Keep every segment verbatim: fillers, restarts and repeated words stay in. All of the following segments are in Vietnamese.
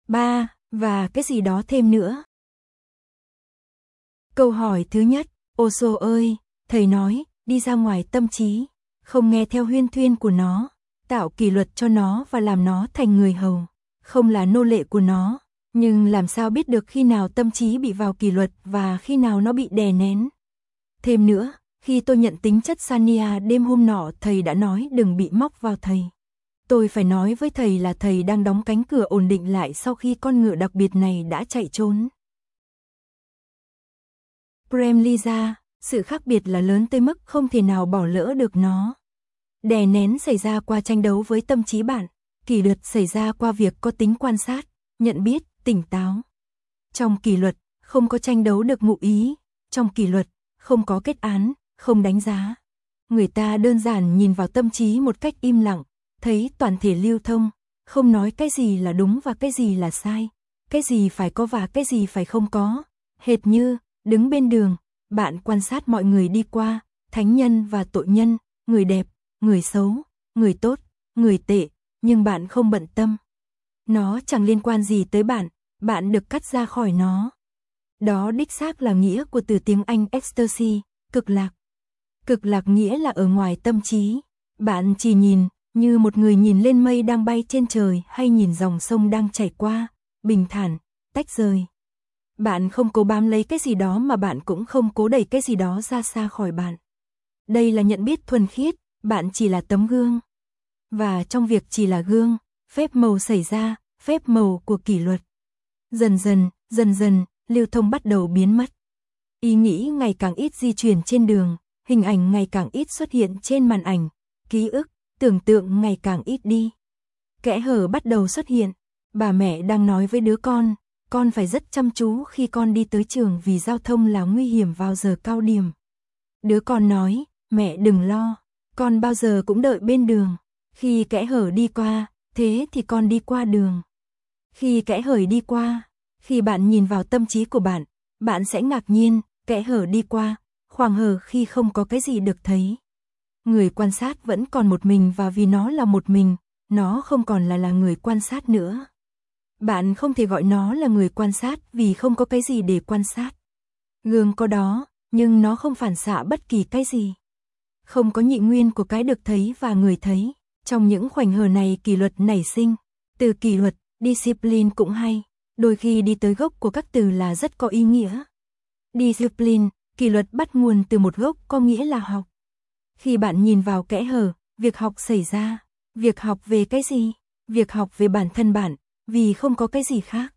ba, và cái gì đó thêm nữa. Câu hỏi thứ nhất, Osho ơi, thầy nói, đi ra ngoài tâm trí, không nghe theo huyên thuyên của nó, tạo kỷ luật cho nó và làm nó thành người hầu, không là nô lệ của nó, nhưng làm sao biết được khi nào tâm trí bị vào kỷ luật và khi nào nó bị đè nén. Thêm nữa, khi tôi nhận tính chất Sanya đêm hôm nọ thầy đã nói đừng bị móc vào thầy. Tôi phải nói với thầy là thầy đang đóng cánh cửa ổn định lại sau khi con ngựa đặc biệt này đã chạy trốn. Prem Lisa, sự khác biệt là lớn tới mức không thể nào bỏ lỡ được nó. Đè nén xảy ra qua tranh đấu với tâm trí bạn, kỷ luật xảy ra qua việc có tính quan sát, nhận biết, tỉnh táo. Trong kỷ luật, không có tranh đấu được ngụ ý, trong kỷ luật, không có kết án, không đánh giá. Người ta đơn giản nhìn vào tâm trí một cách im lặng, thấy toàn thể lưu thông, không nói cái gì là đúng và cái gì là sai, cái gì phải có và cái gì phải không có. Hệt như, đứng bên đường, bạn quan sát mọi người đi qua, thánh nhân và tội nhân, người đẹp, người xấu, người tốt, người tệ, nhưng bạn không bận tâm. Nó chẳng liên quan gì tới bạn, bạn được cắt ra khỏi nó. Đó đích xác là nghĩa của từ tiếng Anh ecstasy, cực lạc. Cực lạc nghĩa là ở ngoài tâm trí. Bạn chỉ nhìn, như một người nhìn lên mây đang bay trên trời hay nhìn dòng sông đang chảy qua, bình thản, tách rời. Bạn không cố bám lấy cái gì đó mà bạn cũng không cố đẩy cái gì đó ra xa khỏi bạn. Đây là nhận biết thuần khiết, bạn chỉ là tấm gương. Và trong việc chỉ là gương, phép màu xảy ra, phép màu của kỷ luật. Dần dần, dần dần, lưu thông bắt đầu biến mất. Ý nghĩ ngày càng ít di chuyển trên đường, hình ảnh ngày càng ít xuất hiện trên màn ảnh, ký ức, tưởng tượng ngày càng ít đi. Kẽ hở bắt đầu xuất hiện, bà mẹ đang nói với đứa con, con phải rất chăm chú khi con đi tới trường vì giao thông là nguy hiểm vào giờ cao điểm. Đứa con nói, mẹ đừng lo, con bao giờ cũng đợi bên đường, khi kẽ hở đi qua, thế thì con đi qua đường. Khi kẽ hở đi qua, khi bạn nhìn vào tâm trí của bạn, bạn sẽ ngạc nhiên, kẽ hở đi qua, khoảng hở khi không có cái gì được thấy. Người quan sát vẫn còn một mình và vì nó là một mình, nó không còn là là người quan sát nữa. Bạn không thể gọi nó là người quan sát vì không có cái gì để quan sát. Gương có đó, nhưng nó không phản xạ bất kỳ cái gì. Không có nhị nguyên của cái được thấy và người thấy. Trong những khoảnh hở này kỷ luật nảy sinh. Từ kỷ luật, discipline cũng hay. Đôi khi đi tới gốc của các từ là rất có ý nghĩa. Discipline, kỷ luật bắt nguồn từ một gốc có nghĩa là học. Khi bạn nhìn vào kẽ hở, việc học xảy ra. Việc học về cái gì? Việc học về bản thân bạn, vì không có cái gì khác.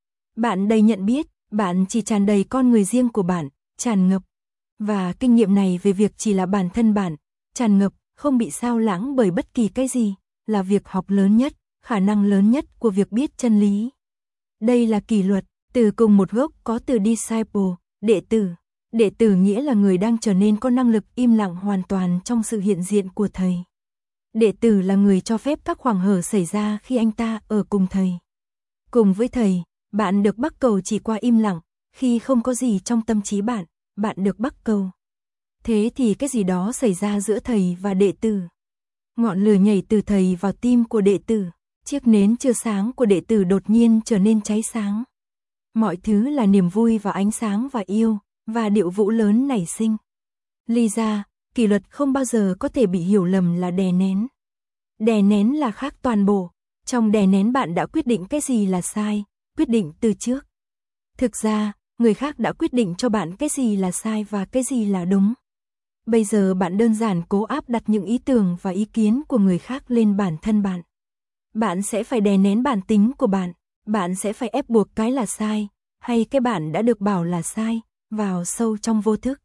Bạn đầy nhận biết, bạn chỉ tràn đầy con người riêng của bạn, tràn ngập. Và kinh nghiệm này về việc chỉ là bản thân bạn, tràn ngập, không bị sao lãng bởi bất kỳ cái gì, là việc học lớn nhất, khả năng lớn nhất của việc biết chân lý. Đây là kỷ luật, từ cùng một gốc có từ disciple, đệ tử. Đệ tử nghĩa là người đang trở nên có năng lực im lặng hoàn toàn trong sự hiện diện của thầy. Đệ tử là người cho phép các khoảng hở xảy ra khi anh ta ở cùng thầy. Cùng với thầy, bạn được bắt cầu chỉ qua im lặng, khi không có gì trong tâm trí bạn, bạn được bắt cầu. Thế thì cái gì đó xảy ra giữa thầy và đệ tử. Ngọn lửa nhảy từ thầy vào tim của đệ tử, chiếc nến chưa sáng của đệ tử đột nhiên trở nên cháy sáng. Mọi thứ là niềm vui và ánh sáng và yêu, và điệu vũ lớn nảy sinh. Lisa, kỷ luật không bao giờ có thể bị hiểu lầm là đè nén. Đè nén là khác toàn bộ. Trong đè nén bạn đã quyết định cái gì là sai, quyết định từ trước. Thực ra, người khác đã quyết định cho bạn cái gì là sai và cái gì là đúng. Bây giờ bạn đơn giản cố áp đặt những ý tưởng và ý kiến của người khác lên bản thân bạn. Bạn sẽ phải đè nén bản tính của bạn, bạn sẽ phải ép buộc cái là sai, hay cái bạn đã được bảo là sai, vào sâu trong vô thức.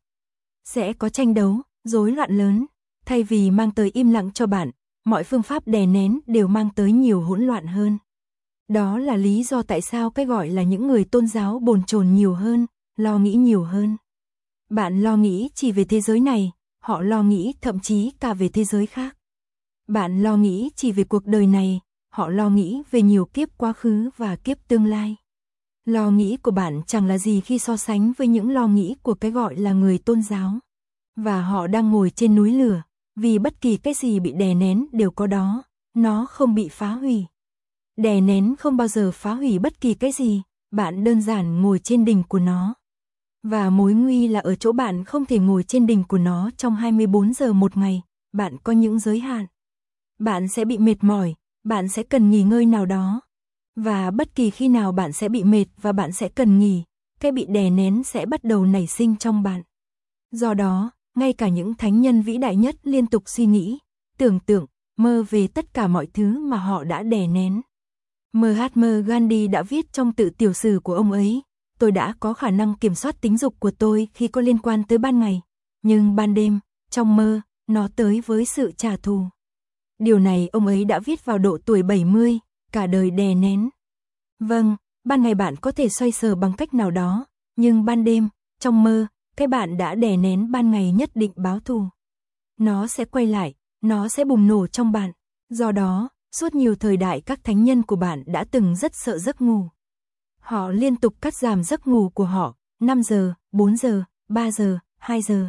Sẽ có tranh đấu, rối loạn lớn, thay vì mang tới im lặng cho bạn, mọi phương pháp đè nén đều mang tới nhiều hỗn loạn hơn. Đó là lý do tại sao cái gọi là những người tôn giáo bồn chồn nhiều hơn, lo nghĩ nhiều hơn. Bạn lo nghĩ chỉ về thế giới này, họ lo nghĩ thậm chí cả về thế giới khác. Bạn lo nghĩ chỉ về cuộc đời này, họ lo nghĩ về nhiều kiếp quá khứ và kiếp tương lai. Lo nghĩ của bạn chẳng là gì khi so sánh với những lo nghĩ của cái gọi là người tôn giáo. Và họ đang ngồi trên núi lửa, vì bất kỳ cái gì bị đè nén đều có đó, nó không bị phá hủy. Đè nén không bao giờ phá hủy bất kỳ cái gì, bạn đơn giản ngồi trên đỉnh của nó. Và mối nguy là ở chỗ bạn không thể ngồi trên đỉnh của nó trong hai mươi bốn giờ một ngày, bạn có những giới hạn. Bạn sẽ bị mệt mỏi, bạn sẽ cần nghỉ ngơi nào đó. Và bất kỳ khi nào bạn sẽ bị mệt và bạn sẽ cần nghỉ, cái bị đè nén sẽ bắt đầu nảy sinh trong bạn. Do đó, ngay cả những thánh nhân vĩ đại nhất liên tục suy nghĩ, tưởng tượng, mơ về tất cả mọi thứ mà họ đã đè nén. Mahatma Gandhi đã viết trong tự tiểu sử của ông ấy, tôi đã có khả năng kiểm soát tính dục của tôi khi có liên quan tới ban ngày, nhưng ban đêm, trong mơ, nó tới với sự trả thù. Điều này ông ấy đã viết vào độ tuổi bảy mươi, cả đời đè nén. Vâng, ban ngày bạn có thể xoay sở bằng cách nào đó, nhưng ban đêm, trong mơ, cái bạn đã đè nén ban ngày nhất định báo thù. Nó sẽ quay lại, nó sẽ bùng nổ trong bạn. Do đó, suốt nhiều thời đại các thánh nhân của bạn đã từng rất sợ giấc ngủ. Họ liên tục cắt giảm giấc ngủ của họ, năm giờ, bốn giờ, ba giờ, hai giờ.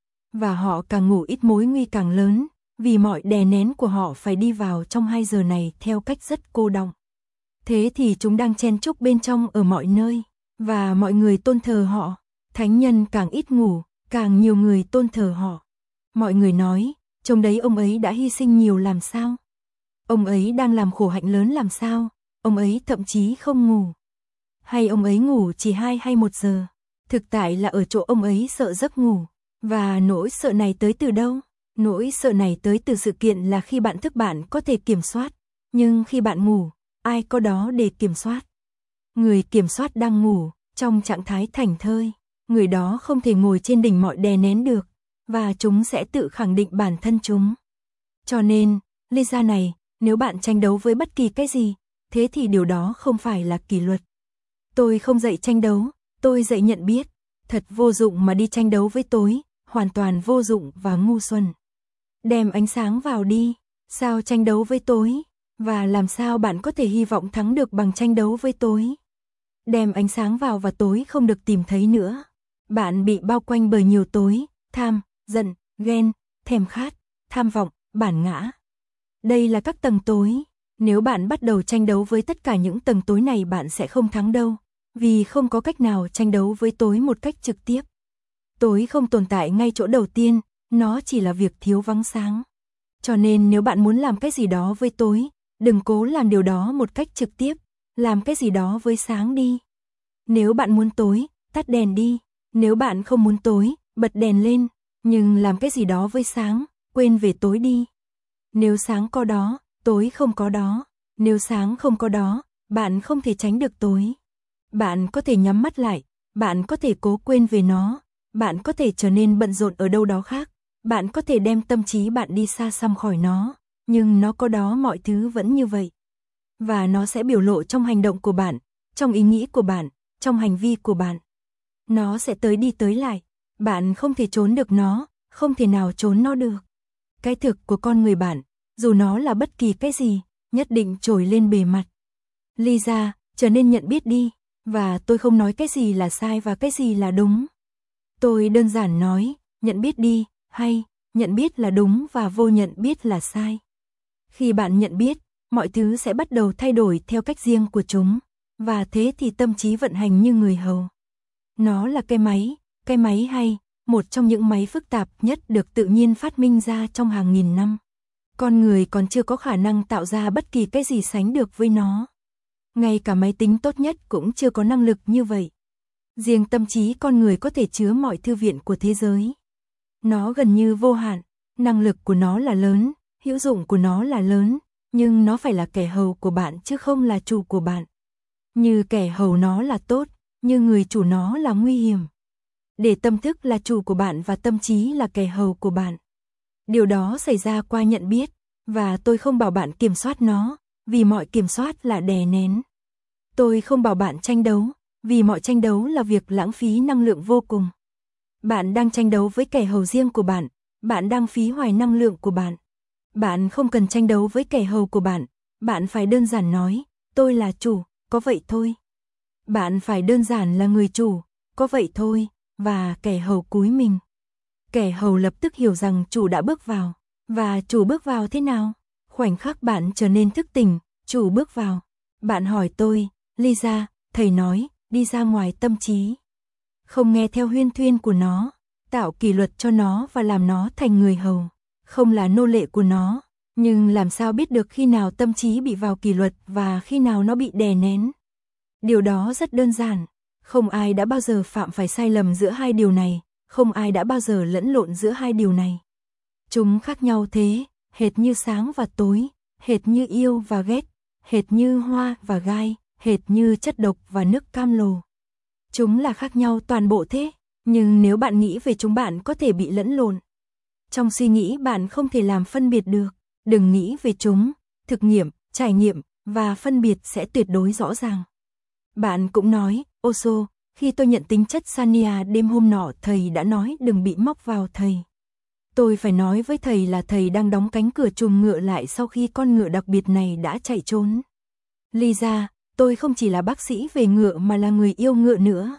Và họ càng ngủ ít mối nguy càng lớn, vì mọi đè nén của họ phải đi vào trong hai giờ này theo cách rất cô đọng. Thế thì chúng đang chen chúc bên trong ở mọi nơi, và mọi người tôn thờ họ. Thánh nhân càng ít ngủ, càng nhiều người tôn thờ họ. Mọi người nói, trông đấy ông ấy đã hy sinh nhiều làm sao? Ông ấy đang làm khổ hạnh lớn làm sao? Ông ấy thậm chí không ngủ. Hay ông ấy ngủ chỉ hai hay một giờ? Thực tại là ở chỗ ông ấy sợ giấc ngủ. Và nỗi sợ này tới từ đâu? Nỗi sợ này tới từ sự kiện là khi bạn thức bạn có thể kiểm soát, nhưng khi bạn ngủ, ai có đó để kiểm soát? Người kiểm soát đang ngủ, trong trạng thái thảnh thơi. Người đó không thể ngồi trên đỉnh mọi đè nén được, và chúng sẽ tự khẳng định bản thân chúng. Cho nên, lý do này, nếu bạn tranh đấu với bất kỳ cái gì, thế thì điều đó không phải là kỷ luật. Tôi không dạy tranh đấu, tôi dạy nhận biết. Thật vô dụng mà đi tranh đấu với tối, hoàn toàn vô dụng và ngu xuẩn. Đem ánh sáng vào đi, sao tranh đấu với tối? Và làm sao bạn có thể hy vọng thắng được bằng tranh đấu với tối? Đem ánh sáng vào và tối không được tìm thấy nữa. Bạn bị bao quanh bởi nhiều tối, tham, giận, ghen, thèm khát, tham vọng, bản ngã. Đây là các tầng tối. Nếu bạn bắt đầu tranh đấu với tất cả những tầng tối này bạn sẽ không thắng đâu, vì không có cách nào tranh đấu với tối một cách trực tiếp. Tối không tồn tại ngay chỗ đầu tiên, nó chỉ là việc thiếu vắng sáng. Cho nên nếu bạn muốn làm cái gì đó với tối, đừng cố làm điều đó một cách trực tiếp, làm cái gì đó với sáng đi. Nếu bạn muốn tối, tắt đèn đi. Nếu bạn không muốn tối, bật đèn lên, nhưng làm cái gì đó với sáng, quên về tối đi. Nếu sáng có đó, tối không có đó. Nếu sáng không có đó, bạn không thể tránh được tối. Bạn có thể nhắm mắt lại, bạn có thể cố quên về nó, bạn có thể trở nên bận rộn ở đâu đó khác, bạn có thể đem tâm trí bạn đi xa xăm khỏi nó, nhưng nó có đó mọi thứ vẫn như vậy. Và nó sẽ biểu lộ trong hành động của bạn, trong ý nghĩ của bạn, trong hành vi của bạn. Nó sẽ tới đi tới lại, bạn không thể trốn được nó, không thể nào trốn nó được. Cái thực của con người bạn, dù nó là bất kỳ cái gì, nhất định trồi lên bề mặt. Lisa, trở nên nhận biết đi, và tôi không nói cái gì là sai và cái gì là đúng. Tôi đơn giản nói, nhận biết đi, hay, nhận biết là đúng và vô nhận biết là sai. Khi bạn nhận biết, mọi thứ sẽ bắt đầu thay đổi theo cách riêng của chúng, và thế thì tâm trí vận hành như người hầu. Nó là cái máy, cái máy hay, một trong những máy phức tạp nhất được tự nhiên phát minh ra trong hàng nghìn năm. Con người còn chưa có khả năng tạo ra bất kỳ cái gì sánh được với nó. Ngay cả máy tính tốt nhất cũng chưa có năng lực như vậy. Riêng tâm trí con người có thể chứa mọi thư viện của thế giới. Nó gần như vô hạn, năng lực của nó là lớn, hữu dụng của nó là lớn, nhưng nó phải là kẻ hầu của bạn chứ không là chủ của bạn. Như kẻ hầu nó là tốt, như người chủ nó là nguy hiểm. Để tâm thức là chủ của bạn và tâm trí là kẻ hầu của bạn. Điều đó xảy ra qua nhận biết, và tôi không bảo bạn kiểm soát nó, vì mọi kiểm soát là đè nén. Tôi không bảo bạn tranh đấu, vì mọi tranh đấu là việc lãng phí năng lượng vô cùng. Bạn đang tranh đấu với kẻ hầu riêng của bạn, bạn đang phí hoài năng lượng của bạn. Bạn không cần tranh đấu với kẻ hầu của bạn, bạn phải đơn giản nói, tôi là chủ, có vậy thôi. Bạn phải đơn giản là người chủ, có vậy thôi, và kẻ hầu cúi mình. Kẻ hầu lập tức hiểu rằng chủ đã bước vào, và chủ bước vào thế nào? Khoảnh khắc bạn trở nên thức tỉnh, chủ bước vào, Bạn hỏi tôi, Lisa, thầy nói, đi ra ngoài tâm trí. Không nghe theo huyên thuyên của nó, tạo kỷ luật cho nó và làm nó thành người hầu, không là nô lệ của nó. Nhưng làm sao biết được khi nào tâm trí bị vào kỷ luật và khi nào nó bị đè nén? Điều đó rất đơn giản. Không ai đã bao giờ phạm phải sai lầm giữa hai điều này, không ai đã bao giờ lẫn lộn giữa hai điều này. Chúng khác nhau thế, hệt như sáng và tối, hệt như yêu và ghét, hệt như hoa và gai, hệt như chất độc và nước cam lồ. Chúng là khác nhau toàn bộ thế, nhưng nếu bạn nghĩ về chúng bạn có thể bị lẫn lộn. Trong suy nghĩ bạn không thể làm phân biệt được, đừng nghĩ về chúng, thực nghiệm, trải nghiệm và phân biệt sẽ tuyệt đối rõ ràng. Bạn cũng nói, Osho, khi tôi nhận tính chất Sanya đêm hôm nọ thầy đã nói đừng bị móc vào thầy. Tôi phải nói với thầy là thầy đang đóng cánh cửa chuồng ngựa lại sau khi con ngựa đặc biệt này đã chạy trốn. Lisa, tôi không chỉ là bác sĩ về ngựa mà là người yêu ngựa nữa.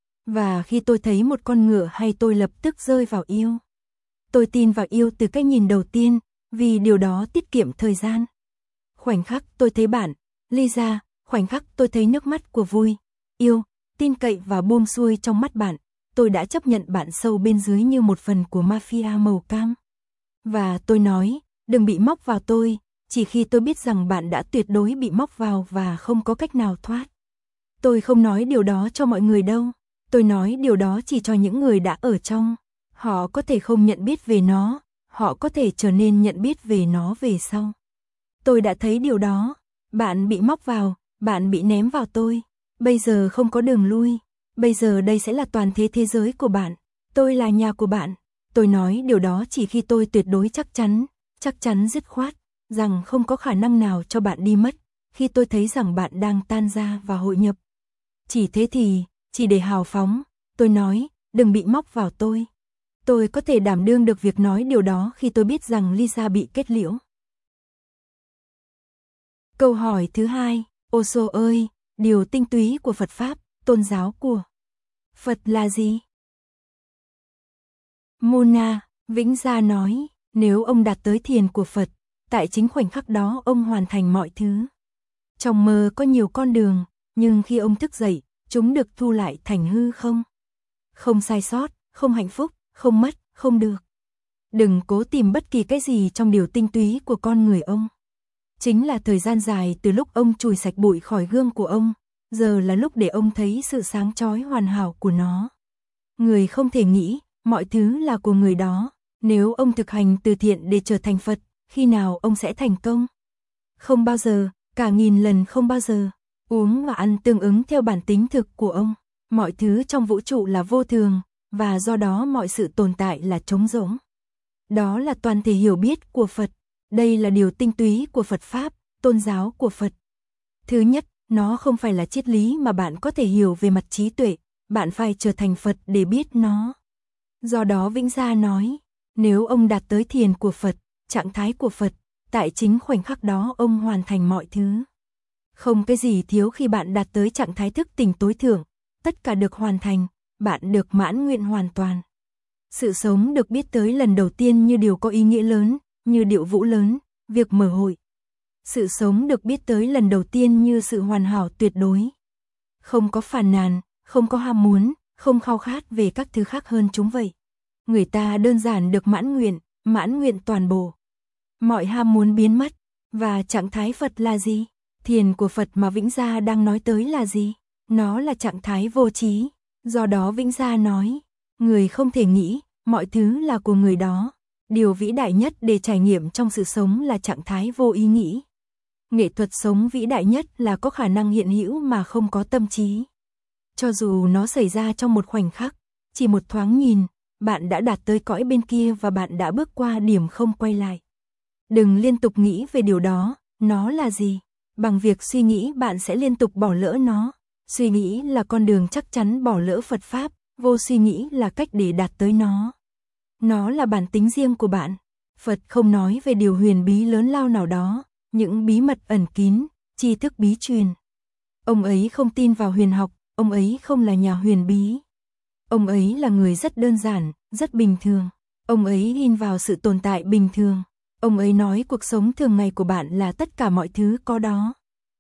Và khi tôi thấy một con ngựa hay tôi lập tức rơi vào yêu. Tôi tin vào yêu từ cái nhìn đầu tiên, vì điều đó tiết kiệm thời gian. Khoảnh khắc tôi thấy bạn, Lisa, khoảnh khắc tôi thấy nước mắt của vui, yêu, tin cậy và buông xuôi trong mắt bạn, tôi đã chấp nhận bạn sâu bên dưới như một phần của mafia màu cam. Và tôi nói, đừng bị móc vào tôi, chỉ khi tôi biết rằng bạn đã tuyệt đối bị móc vào và không có cách nào thoát. Tôi không nói điều đó cho mọi người đâu, tôi nói điều đó chỉ cho những người đã ở trong. Họ có thể không nhận biết về nó, họ có thể trở nên nhận biết về nó về sau. Tôi đã thấy điều đó, bạn bị móc vào, bạn bị ném vào tôi, bây giờ không có đường lui, bây giờ đây sẽ là toàn thế thế giới của bạn, tôi là nhà của bạn. Tôi nói điều đó chỉ khi tôi tuyệt đối chắc chắn, chắc chắn dứt khoát, rằng không có khả năng nào cho bạn đi mất, khi tôi thấy rằng bạn đang tan ra và hội nhập. Chỉ thế thì, chỉ để hào phóng, tôi nói, đừng bị móc vào tôi. Tôi có thể đảm đương được việc nói điều đó khi tôi biết rằng Lisa bị kết liễu. Câu hỏi thứ hai, Osho ơi, điều tinh túy của Phật Pháp, tôn giáo của Phật là gì? Mona, Vĩnh Gia nói, nếu ông đạt tới thiền của Phật, tại chính khoảnh khắc đó ông hoàn thành mọi thứ. Trong mơ có nhiều con đường, nhưng khi ông thức dậy, chúng được thu lại thành hư không. Không sai sót, không hạnh phúc, không mất, không được. Đừng cố tìm bất kỳ cái gì trong điều tinh túy của con người ông. Chính là thời gian dài từ lúc ông chùi sạch bụi khỏi gương của ông, giờ là lúc để ông thấy sự sáng chói hoàn hảo của nó. Người không thể nghĩ, mọi thứ là của người đó, nếu ông thực hành từ thiện để trở thành Phật, khi nào ông sẽ thành công? Không bao giờ, cả nghìn lần không bao giờ. Uống và ăn tương ứng theo bản tính thực của ông. Mọi thứ trong vũ trụ là vô thường, và do đó mọi sự tồn tại là trống rỗng. Đó là toàn thể hiểu biết của Phật. Đây là điều tinh túy của Phật Pháp, tôn giáo của Phật. Thứ nhất, nó không phải là triết lý mà bạn có thể hiểu về mặt trí tuệ, bạn phải trở thành Phật để biết nó. Do đó Vĩnh Gia nói, nếu ông đạt tới thiền của Phật, trạng thái của Phật, tại chính khoảnh khắc đó ông hoàn thành mọi thứ. Không cái gì thiếu khi bạn đạt tới trạng thái thức tỉnh tối thượng, tất cả được hoàn thành, bạn được mãn nguyện hoàn toàn. Sự sống được biết tới lần đầu tiên như điều có ý nghĩa lớn, như điệu vũ lớn, việc mở hội. Sự sống được biết tới lần đầu tiên như sự hoàn hảo tuyệt đối. Không có phàn nàn, không có ham muốn, không khao khát về các thứ khác hơn chúng vậy. Người ta đơn giản được mãn nguyện, mãn nguyện toàn bộ. Mọi ham muốn biến mất, và trạng thái Phật là gì? Thiền của Phật mà Vĩnh Gia đang nói tới là gì? Nó là trạng thái vô trí. Do đó Vĩnh Gia nói, người không thể nghĩ, mọi thứ là của người đó. Điều vĩ đại nhất để trải nghiệm trong sự sống là trạng thái vô ý nghĩ. Nghệ thuật sống vĩ đại nhất là có khả năng hiện hữu mà không có tâm trí. Cho dù nó xảy ra trong một khoảnh khắc, chỉ một thoáng nhìn, bạn đã đạt tới cõi bên kia và bạn đã bước qua điểm không quay lại. Đừng liên tục nghĩ về điều đó, nó là gì? Bằng việc suy nghĩ bạn sẽ liên tục bỏ lỡ nó. Suy nghĩ là con đường chắc chắn bỏ lỡ Phật Pháp, vô suy nghĩ là cách để đạt tới nó. Nó là bản tính riêng của bạn. Phật không nói về điều huyền bí lớn lao nào đó, những bí mật ẩn kín, tri thức bí truyền. Ông ấy không tin vào huyền học, ông ấy không là nhà huyền bí. Ông ấy là người rất đơn giản, rất bình thường. Ông ấy tin vào sự tồn tại bình thường. Ông ấy nói cuộc sống thường ngày của bạn là tất cả mọi thứ có đó.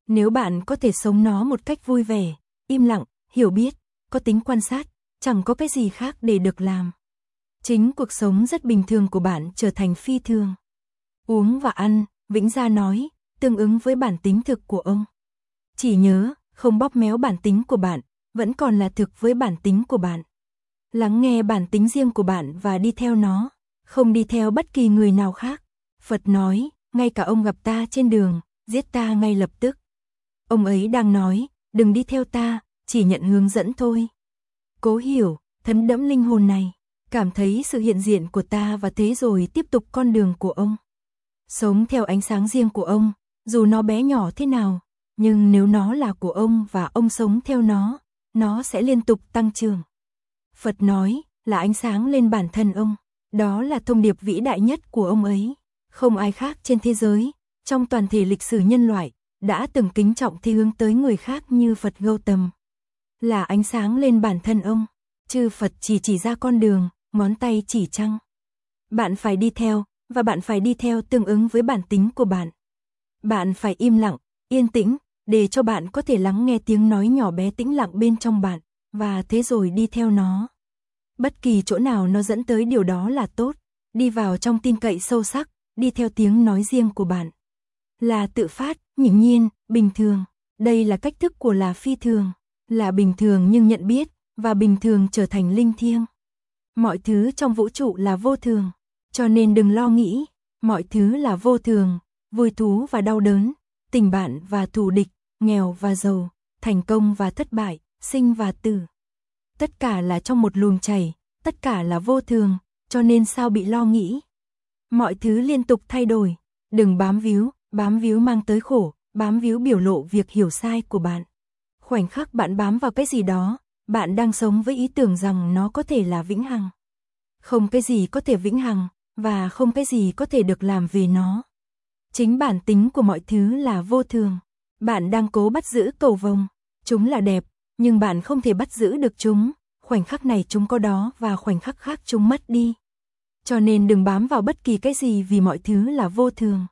Nếu bạn có thể sống nó một cách vui vẻ, im lặng, hiểu biết, có tính quan sát, chẳng có cái gì khác để được làm. Chính cuộc sống rất bình thường của bạn trở thành phi thường. Uống và ăn, Vĩnh Gia nói, tương ứng với bản tính thực của ông. Chỉ nhớ, không bóp méo bản tính của bạn, vẫn còn là thực với bản tính của bạn. Lắng nghe bản tính riêng của bạn và đi theo nó, không đi theo bất kỳ người nào khác. Phật nói, ngay cả ông gặp ta trên đường, giết ta ngay lập tức. Ông ấy đang nói, đừng đi theo ta, chỉ nhận hướng dẫn thôi. Cố hiểu, thấm đẫm linh hồn này, cảm thấy sự hiện diện của ta và thế rồi tiếp tục con đường của ông. Sống theo ánh sáng riêng của ông, dù nó bé nhỏ thế nào, nhưng nếu nó là của ông và ông sống theo nó, nó sẽ liên tục tăng trưởng. Phật nói, là ánh sáng lên bản thân ông, đó là thông điệp vĩ đại nhất của ông ấy. Không ai khác trên thế giới, trong toàn thể lịch sử nhân loại, đã từng kính trọng thế hướng tới người khác như Phật Gautam. Là ánh sáng lên bản thân ông, chư Phật chỉ chỉ ra con đường, ngón tay chỉ trăng. Bạn phải đi theo, và bạn phải đi theo tương ứng với bản tính của bạn. Bạn phải im lặng, yên tĩnh, để cho bạn có thể lắng nghe tiếng nói nhỏ bé tĩnh lặng bên trong bạn, và thế rồi đi theo nó. Bất kỳ chỗ nào nó dẫn tới điều đó là tốt, đi vào trong tin cậy sâu sắc, đi theo tiếng nói riêng của bạn. Là tự phát, hiển nhiên, bình thường. Đây là cách thức của là phi thường, là bình thường nhưng nhận biết, và bình thường trở thành linh thiêng. Mọi thứ trong vũ trụ là vô thường, cho nên đừng lo nghĩ, mọi thứ là vô thường, vui thú và đau đớn, tình bạn và thù địch, nghèo và giàu, thành công và thất bại, sinh và tử. Tất cả là trong một luồng chảy, tất cả là vô thường, cho nên sao bị lo nghĩ. Mọi thứ liên tục thay đổi, đừng bám víu, bám víu mang tới khổ, bám víu biểu lộ việc hiểu sai của bạn. Khoảnh khắc bạn bám vào cái gì đó, bạn đang sống với ý tưởng rằng nó có thể là vĩnh hằng. Không cái gì có thể vĩnh hằng, và không cái gì có thể được làm về nó. Chính bản tính của mọi thứ là vô thường. Bạn đang cố bắt giữ cầu vồng, chúng là đẹp, nhưng bạn không thể bắt giữ được chúng. Khoảnh khắc này chúng có đó và khoảnh khắc khác chúng mất đi. Cho nên đừng bám vào bất kỳ cái gì vì mọi thứ là vô thường.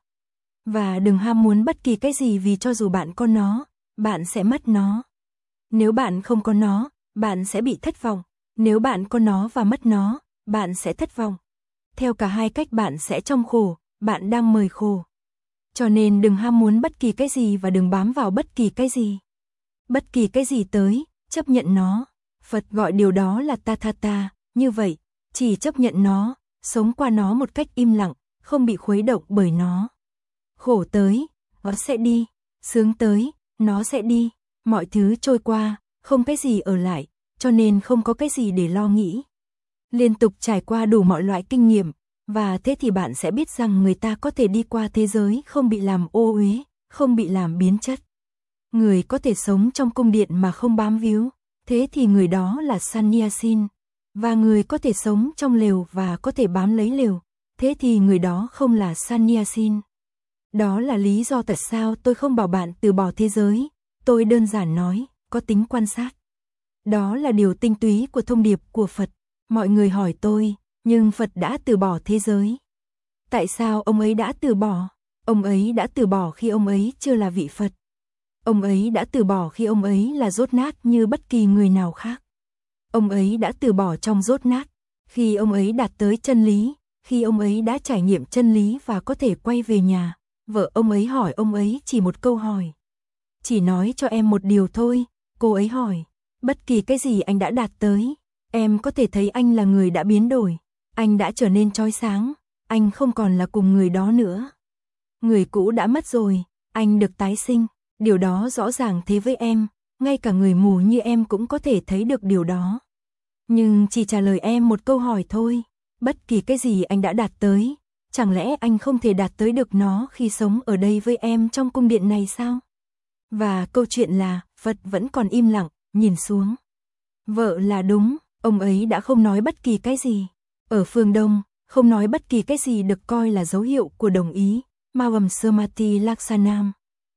Và đừng ham muốn bất kỳ cái gì vì cho dù bạn có nó, bạn sẽ mất nó. Nếu bạn không có nó, bạn sẽ bị thất vọng. Nếu bạn có nó và mất nó, bạn sẽ thất vọng. Theo cả hai cách bạn sẽ trong khổ, bạn đang mời khổ. Cho nên đừng ham muốn bất kỳ cái gì và đừng bám vào bất kỳ cái gì. Bất kỳ cái gì tới, chấp nhận nó. Phật gọi điều đó là tathata, như vậy, chỉ chấp nhận nó, sống qua nó một cách im lặng, không bị khuấy động bởi nó. Khổ tới, nó sẽ đi, sướng tới, nó sẽ đi, mọi thứ trôi qua, không cái gì ở lại, cho nên không có cái gì để lo nghĩ. Liên tục trải qua đủ mọi loại kinh nghiệm, và thế thì bạn sẽ biết rằng người ta có thể đi qua thế giới không bị làm ô uế, không bị làm biến chất. Người có thể sống trong cung điện mà không bám víu, thế thì người đó là sannyasin. Và người có thể sống trong lều và có thể bám lấy lều, thế thì người đó không là sannyasin. Đó là lý do tại sao tôi không bảo bạn từ bỏ thế giới, tôi đơn giản nói, có tính quan sát. Đó là điều tinh túy của thông điệp của Phật. Mọi người hỏi tôi, nhưng Phật đã từ bỏ thế giới. Tại sao ông ấy đã từ bỏ? Ông ấy đã từ bỏ khi ông ấy chưa là vị Phật. Ông ấy đã từ bỏ khi ông ấy là dốt nát như bất kỳ người nào khác. Ông ấy đã từ bỏ trong dốt nát, khi ông ấy đạt tới chân lý, khi ông ấy đã trải nghiệm chân lý và có thể quay về nhà. Vợ ông ấy hỏi ông ấy chỉ một câu hỏi. Chỉ nói cho em một điều thôi, cô ấy hỏi. Bất kỳ cái gì anh đã đạt tới, em có thể thấy anh là người đã biến đổi. Anh đã trở nên chói sáng, anh không còn là cùng người đó nữa. Người cũ đã mất rồi, anh được tái sinh. Điều đó rõ ràng thế với em, ngay cả người mù như em cũng có thể thấy được điều đó. Nhưng chỉ trả lời em một câu hỏi thôi, bất kỳ cái gì anh đã đạt tới, chẳng lẽ anh không thể đạt tới được nó khi sống ở đây với em trong cung điện này sao? Và câu chuyện là, Phật vẫn còn im lặng, nhìn xuống. Vợ là đúng, ông ấy đã không nói bất kỳ cái gì. Ở phương Đông, không nói bất kỳ cái gì được coi là dấu hiệu của đồng ý, Magam Samati Laksanam.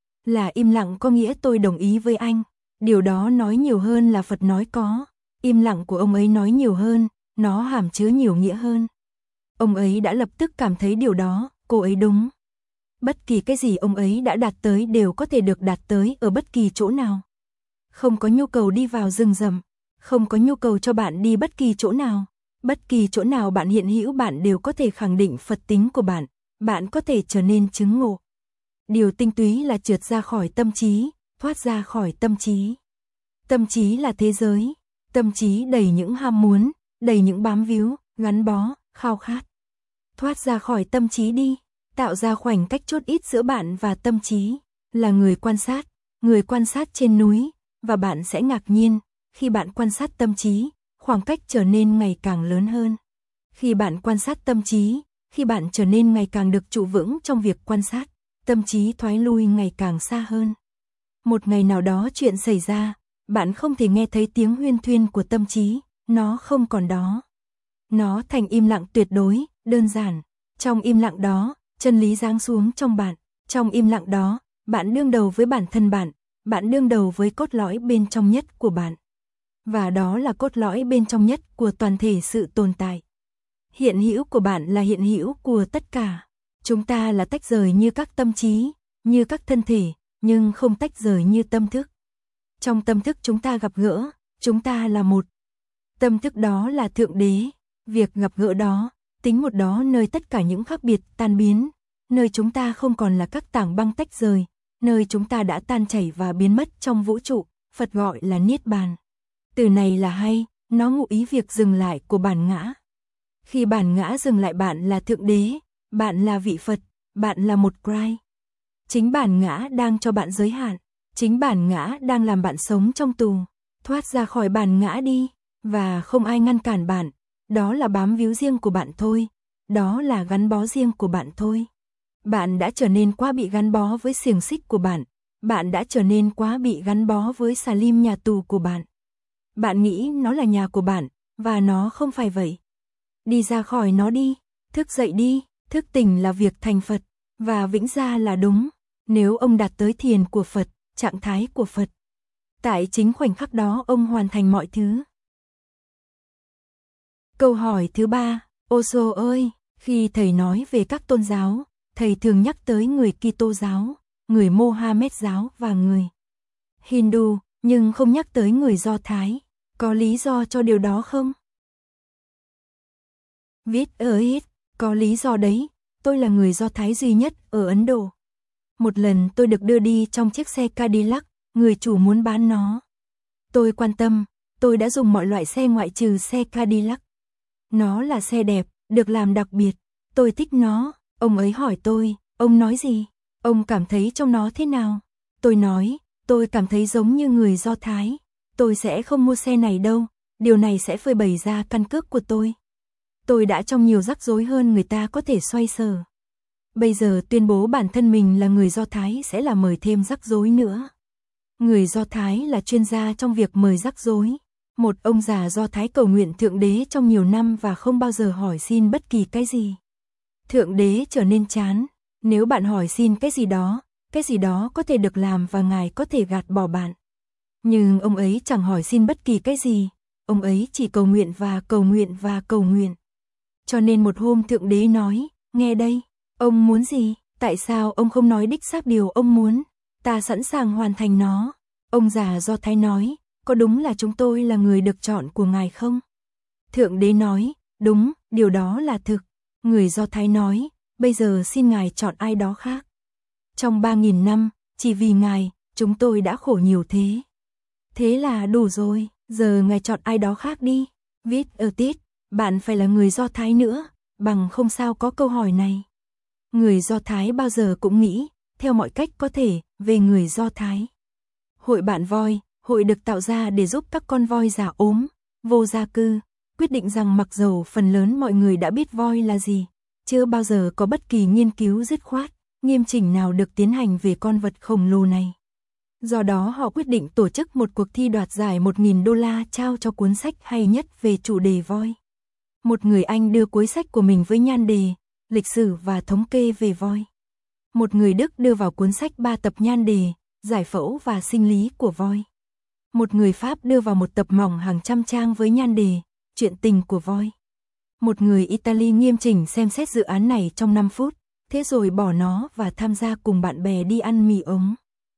Là im lặng có nghĩa tôi đồng ý với anh. Điều đó nói nhiều hơn là Phật nói có. Im lặng của ông ấy nói nhiều hơn, nó hàm chứa nhiều nghĩa hơn. Ông ấy đã lập tức cảm thấy điều đó, cô ấy đúng. Bất kỳ cái gì ông ấy đã đạt tới đều có thể được đạt tới ở bất kỳ chỗ nào. Không có nhu cầu đi vào rừng rậm, không có nhu cầu cho bạn đi bất kỳ chỗ nào. Bất kỳ chỗ nào bạn hiện hữu bạn đều có thể khẳng định Phật tính của bạn, bạn có thể trở nên chứng ngộ. Điều tinh túy là trượt ra khỏi tâm trí, thoát ra khỏi tâm trí. Tâm trí là thế giới, tâm trí đầy những ham muốn, đầy những bám víu, gắn bó, khao khát. Thoát ra khỏi tâm trí đi, tạo ra khoảnh cách chốt ít giữa bạn và tâm trí, là người quan sát, người quan sát trên núi, và bạn sẽ ngạc nhiên, khi bạn quan sát tâm trí, khoảng cách trở nên ngày càng lớn hơn. Khi bạn quan sát tâm trí, khi bạn trở nên ngày càng được trụ vững trong việc quan sát, tâm trí thoái lui ngày càng xa hơn. Một ngày nào đó chuyện xảy ra, bạn không thể nghe thấy tiếng huyên thuyên của tâm trí, nó không còn đó. Nó thành im lặng tuyệt đối, đơn giản. Trong im lặng đó, chân lý giáng xuống trong bạn. Trong im lặng đó, bạn đương đầu với bản thân bạn, bạn đương đầu với cốt lõi bên trong nhất của bạn. Và đó là cốt lõi bên trong nhất của toàn thể sự tồn tại. Hiện hữu của bạn là hiện hữu của tất cả. Chúng ta là tách rời như các tâm trí, như các thân thể, nhưng không tách rời như tâm thức. Trong tâm thức chúng ta gặp gỡ, chúng ta là một. Tâm thức đó là Thượng Đế. Việc gặp gỡ đó, tính một đó nơi tất cả những khác biệt tan biến, nơi chúng ta không còn là các tảng băng tách rời, nơi chúng ta đã tan chảy và biến mất trong vũ trụ, Phật gọi là Niết Bàn. Từ này là hay, nó ngụ ý việc dừng lại của bản ngã. Khi bản ngã dừng lại bạn là Thượng Đế, bạn là vị Phật, bạn là một Christ. Chính bản ngã đang cho bạn giới hạn, chính bản ngã đang làm bạn sống trong tù. Thoát ra khỏi bản ngã đi, và không ai ngăn cản bạn. Đó là bám víu riêng của bạn thôi, đó là gắn bó riêng của bạn thôi. Bạn đã trở nên quá bị gắn bó với xiềng xích của bạn, bạn đã trở nên quá bị gắn bó với xà lim nhà tù của bạn. Bạn nghĩ nó là nhà của bạn, và nó không phải vậy. Đi ra khỏi nó đi, thức dậy đi, thức tỉnh là việc thành Phật, và vĩnh gia là đúng. Nếu ông đạt tới thiền của Phật, trạng thái của Phật, tại chính khoảnh khắc đó ông hoàn thành mọi thứ. Câu hỏi thứ ba, Osho ơi, khi thầy nói về các tôn giáo, thầy thường nhắc tới người Kitô giáo, người Mohammed giáo và người Hindu, nhưng không nhắc tới người Do Thái. Có lý do cho điều đó không? Viết ở ít, có lý do đấy, tôi là người Do Thái duy nhất ở Ấn Độ. Một lần tôi được đưa đi trong chiếc xe Cadillac, người chủ muốn bán nó. Tôi quan tâm, tôi đã dùng mọi loại xe ngoại trừ xe Cadillac. Nó là xe đẹp, được làm đặc biệt, tôi thích nó. Ông ấy hỏi tôi, ông nói gì? Ông cảm thấy trong nó thế nào? Tôi nói, tôi cảm thấy giống như người Do Thái. Tôi sẽ không mua xe này đâu, điều này sẽ phơi bày ra căn cước của tôi. Tôi đã trong nhiều rắc rối hơn người ta có thể xoay sở. Bây giờ tuyên bố bản thân mình là người Do Thái sẽ là mời thêm rắc rối nữa. Người Do Thái là chuyên gia trong việc mời rắc rối. Một ông già Do Thái cầu nguyện Thượng Đế trong nhiều năm và không bao giờ hỏi xin bất kỳ cái gì. Thượng Đế trở nên chán, nếu bạn hỏi xin cái gì đó, cái gì đó có thể được làm và Ngài có thể gạt bỏ bạn. Nhưng ông ấy chẳng hỏi xin bất kỳ cái gì, ông ấy chỉ cầu nguyện và cầu nguyện và cầu nguyện. Cho nên một hôm Thượng Đế nói, nghe đây, ông muốn gì, tại sao ông không nói đích xác điều ông muốn, ta sẵn sàng hoàn thành nó. Ông già Do Thái nói, có đúng là chúng tôi là người được chọn của Ngài không? Thượng Đế nói, đúng, điều đó là thực. Người Do Thái nói, bây giờ xin Ngài chọn ai đó khác. Trong ba nghìn năm, chỉ vì Ngài, chúng tôi đã khổ nhiều thế. Thế là đủ rồi, giờ Ngài chọn ai đó khác đi. Viết ở tiết, bạn phải là người Do Thái nữa, bằng không sao có câu hỏi này. Người Do Thái bao giờ cũng nghĩ, theo mọi cách có thể, về người Do Thái. Hội bạn voi, hội được tạo ra để giúp các con voi già ốm, vô gia cư, quyết định rằng mặc dầu phần lớn mọi người đã biết voi là gì, chưa bao giờ có bất kỳ nghiên cứu dứt khoát, nghiêm chỉnh nào được tiến hành về con vật khổng lồ này. Do đó họ quyết định tổ chức một cuộc thi đoạt giải một nghìn đô la trao cho cuốn sách hay nhất về chủ đề voi. Một người Anh đưa cuối sách của mình với nhan đề, lịch sử và thống kê về voi. Một người Đức đưa vào cuốn sách ba tập nhan đề, giải phẫu và sinh lý của voi. Một người Pháp đưa vào một tập mỏng hàng trăm trang với nhan đề, chuyện tình của voi. Một người Italy nghiêm chỉnh xem xét dự án này trong năm phút, thế rồi bỏ nó và tham gia cùng bạn bè đi ăn mì ống.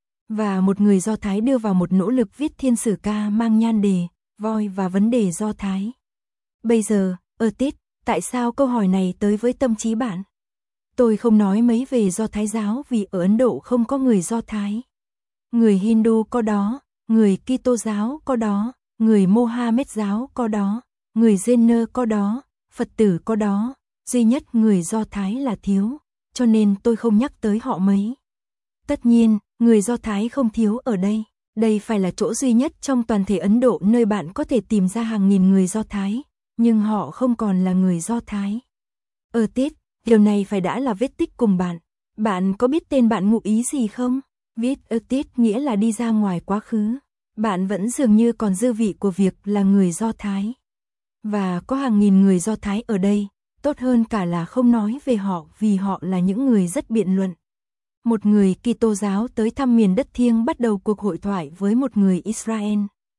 Và một người Do Thái đưa vào một nỗ lực viết thiên sử ca mang nhan đề, voi và vấn đề Do Thái. Bây giờ, Otis, tại sao câu hỏi này tới với tâm trí bạn? Tôi không nói mấy về Do Thái giáo vì ở Ấn Độ không có người Do Thái. Người Hindu có đó, người Kitô giáo có đó, người Mohammed giáo có đó, người Jain có đó, Phật tử có đó, duy nhất người Do Thái là thiếu, cho nên tôi không nhắc tới họ mấy. Tất nhiên, người Do Thái không thiếu ở đây. Đây phải là chỗ duy nhất trong toàn thể Ấn Độ nơi bạn có thể tìm ra hàng nghìn người Do Thái, nhưng họ không còn là người Do Thái. Otis, điều này phải đã là vết tích cùng bạn. Bạn có biết tên bạn ngụ ý gì không? Viết Otis nghĩa là đi ra ngoài quá khứ. Bạn vẫn dường như còn dư vị của việc là người Do Thái. Và có hàng nghìn người Do Thái ở đây, tốt hơn cả là không nói về họ vì họ là những người rất biện luận. Một người Kitô giáo tới thăm miền đất thiêng bắt đầu cuộc hội thoại với một người Israel.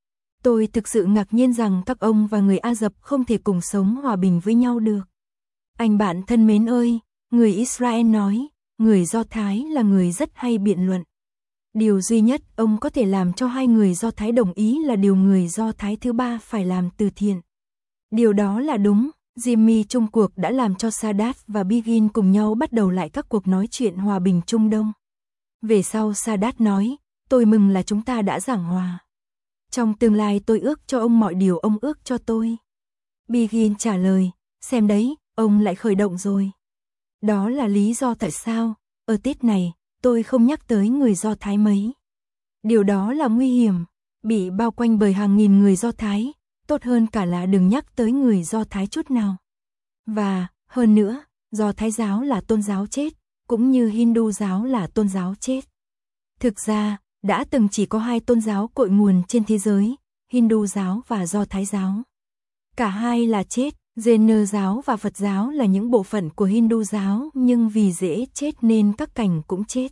Tôi thực sự ngạc nhiên rằng các ông và người Ả Rập không thể cùng sống hòa bình với nhau được. Anh bạn thân mến ơi, người Israel nói, người Do Thái là người rất hay biện luận. Điều duy nhất ông có thể làm cho hai người Do Thái đồng ý là điều người Do Thái thứ ba phải làm từ thiện. Điều đó là đúng. Jimmy chung cuộc đã làm cho Sadat và Begin cùng nhau bắt đầu lại các cuộc nói chuyện hòa bình Trung Đông. Về sau Sadat nói, tôi mừng là chúng ta đã giảng hòa. Trong tương lai tôi ước cho ông mọi điều ông ước cho tôi. Begin trả lời, xem đấy, ông lại khởi động rồi. Đó là lý do tại sao, ở tiết này, tôi không nhắc tới người Do Thái mấy. Điều đó là nguy hiểm, bị bao quanh bởi hàng nghìn người Do Thái. Tốt hơn cả là đừng nhắc tới người Do Thái chút nào. Và, hơn nữa, Do Thái giáo là tôn giáo chết, cũng như Hindu giáo là tôn giáo chết. Thực ra, đã từng chỉ có hai tôn giáo cội nguồn trên thế giới, Hindu giáo và Do Thái giáo. Cả hai là chết, Jain giáo và Phật giáo là những bộ phận của Hindu giáo nhưng vì dễ chết nên các cành cũng chết.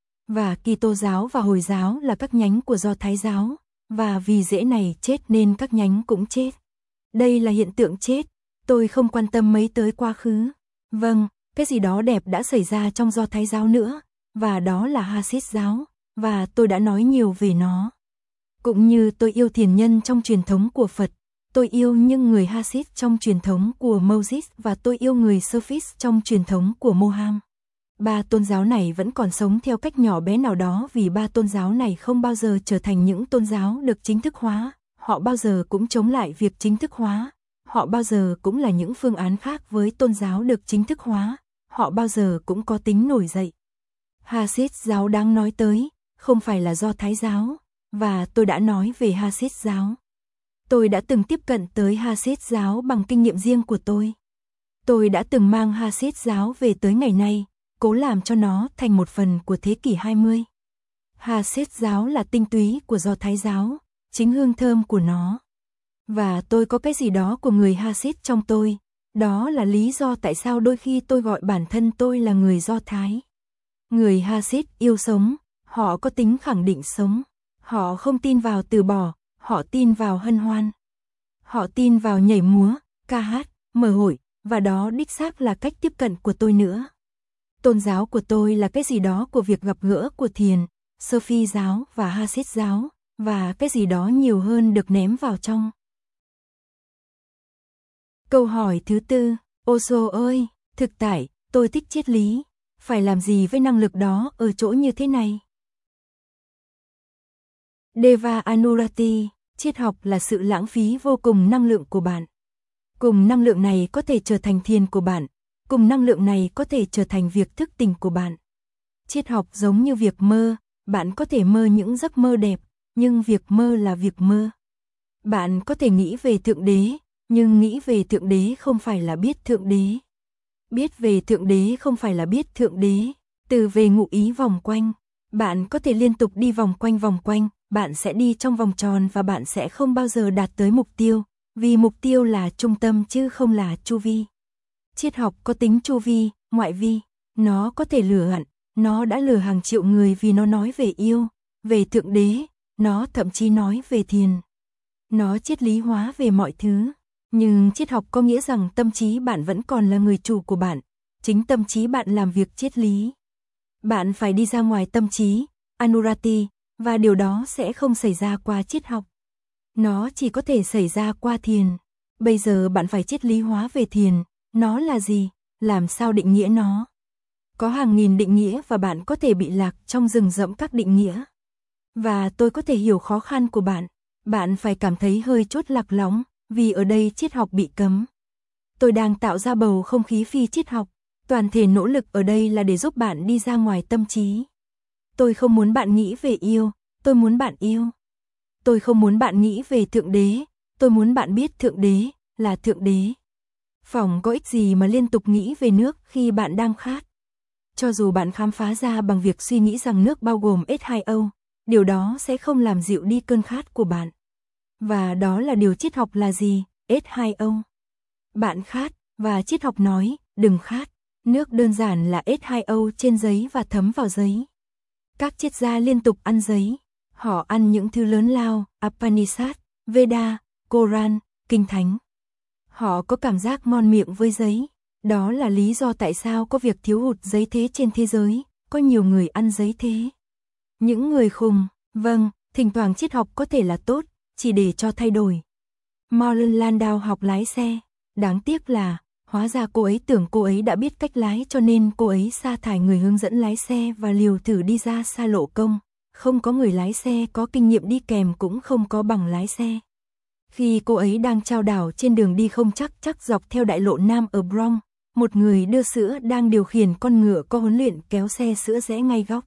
Và Kitô giáo và Hồi giáo là các nhánh của Do Thái giáo. Và vì rễ này chết nên các nhánh cũng chết. Đây là hiện tượng chết, tôi không quan tâm mấy tới quá khứ. Vâng, cái gì đó đẹp đã xảy ra trong Do Thái giáo nữa, và đó là Hasid giáo, và tôi đã nói nhiều về nó. Cũng như tôi yêu thiền nhân trong truyền thống của Phật, tôi yêu những người Hasid trong truyền thống của Moses và tôi yêu người Sufis trong truyền thống của Mohammed. Ba tôn giáo này vẫn còn sống theo cách nhỏ bé nào đó vì ba tôn giáo này không bao giờ trở thành những tôn giáo được chính thức hóa, họ bao giờ cũng chống lại việc chính thức hóa, họ bao giờ cũng là những phương án khác với tôn giáo được chính thức hóa, họ bao giờ cũng có tính nổi dậy. Hasid giáo đáng nói tới, không phải là Do Thái giáo, và tôi đã nói về Hasid giáo. Tôi đã từng tiếp cận tới Hasid giáo bằng kinh nghiệm riêng của tôi. Tôi đã từng mang Hasid giáo về tới ngày nay, cố làm cho nó thành một phần của thế kỷ hai mươi. Hasid giáo là tinh túy của Do Thái giáo, chính hương thơm của nó. Và tôi có cái gì đó của người Hasid trong tôi, đó là lý do tại sao đôi khi tôi gọi bản thân tôi là người Do Thái. Người Hasid yêu sống, họ có tính khẳng định sống, họ không tin vào từ bỏ, họ tin vào hân hoan. Họ tin vào nhảy múa, ca hát, mở hội, và đó đích xác là cách tiếp cận của tôi nữa. Tôn giáo của tôi là cái gì đó của việc gặp gỡ của thiền, Sufi giáo và Hasid giáo, và cái gì đó nhiều hơn được ném vào trong. Câu hỏi thứ tư, Osho ơi, thực tại, tôi thích triết lý, phải làm gì với năng lực đó ở chỗ như thế này? Deva Anurati, triết học là sự lãng phí vô cùng năng lượng của bạn. Cùng năng lượng này có thể trở thành thiền của bạn, cùng năng lượng này có thể trở thành việc thức tỉnh của bạn. Triết học giống như việc mơ, bạn có thể mơ những giấc mơ đẹp, nhưng việc mơ là việc mơ. Bạn có thể nghĩ về Thượng Đế, nhưng nghĩ về Thượng Đế không phải là biết Thượng Đế. Biết về Thượng Đế không phải là biết Thượng Đế, từ về ngụ ý vòng quanh. Bạn có thể liên tục đi vòng quanh vòng quanh, bạn sẽ đi trong vòng tròn và bạn sẽ không bao giờ đạt tới mục tiêu, vì mục tiêu là trung tâm chứ không là chu vi. Triết học có tính chu vi, ngoại vi, nó có thể lừa gạt, nó đã lừa hàng triệu người vì nó nói về yêu, về Thượng Đế, nó thậm chí nói về thiền. Nó triết lý hóa về mọi thứ, nhưng triết học có nghĩa rằng tâm trí bạn vẫn còn là người chủ của bạn, chính tâm trí bạn làm việc triết lý. Bạn phải đi ra ngoài tâm trí, Anurati, và điều đó sẽ không xảy ra qua triết học. Nó chỉ có thể xảy ra qua thiền. Bây giờ bạn phải triết lý hóa về thiền. Nó là gì? Làm sao định nghĩa nó? Có hàng nghìn định nghĩa và bạn có thể bị lạc trong rừng rậm các định nghĩa. Và tôi có thể hiểu khó khăn của bạn. Bạn phải cảm thấy hơi chút lạc lõng, vì ở đây triết học bị cấm. Tôi đang tạo ra bầu không khí phi triết học. Toàn thể nỗ lực ở đây là để giúp bạn đi ra ngoài tâm trí. Tôi không muốn bạn nghĩ về yêu, tôi muốn bạn yêu. Tôi không muốn bạn nghĩ về Thượng Đế, tôi muốn bạn biết Thượng Đế là Thượng Đế. Phỏng có ích gì mà liên tục nghĩ về nước khi bạn đang khát. Cho dù bạn khám phá ra bằng việc suy nghĩ rằng nước bao gồm H hai O, điều đó sẽ không làm dịu đi cơn khát của bạn. Và đó là điều triết học là gì? H hai O. Bạn khát, và triết học nói, đừng khát. Nước đơn giản là H hai O trên giấy và thấm vào giấy. Các triết gia liên tục ăn giấy. Họ ăn những thứ lớn lao, Upanishad, Veda, Koran, Kinh Thánh. Họ có cảm giác ngon miệng với giấy. Đó là lý do tại sao có việc thiếu hụt giấy thế trên thế giới, có nhiều người ăn giấy thế. Những người khùng, vâng, thỉnh thoảng triết học có thể là tốt, chỉ để cho thay đổi. Marlon Landau học lái xe. Đáng tiếc là, hóa ra cô ấy tưởng cô ấy đã biết cách lái cho nên cô ấy sa thải người hướng dẫn lái xe và liều thử đi ra xa lộ công. Không có người lái xe có kinh nghiệm đi kèm cũng không có bằng lái xe. Khi cô ấy đang chao đảo trên đường đi không chắc chắc dọc theo đại lộ Nam ở Bronx, một người đưa sữa đang điều khiển con ngựa có huấn luyện kéo xe sữa rẽ ngay góc.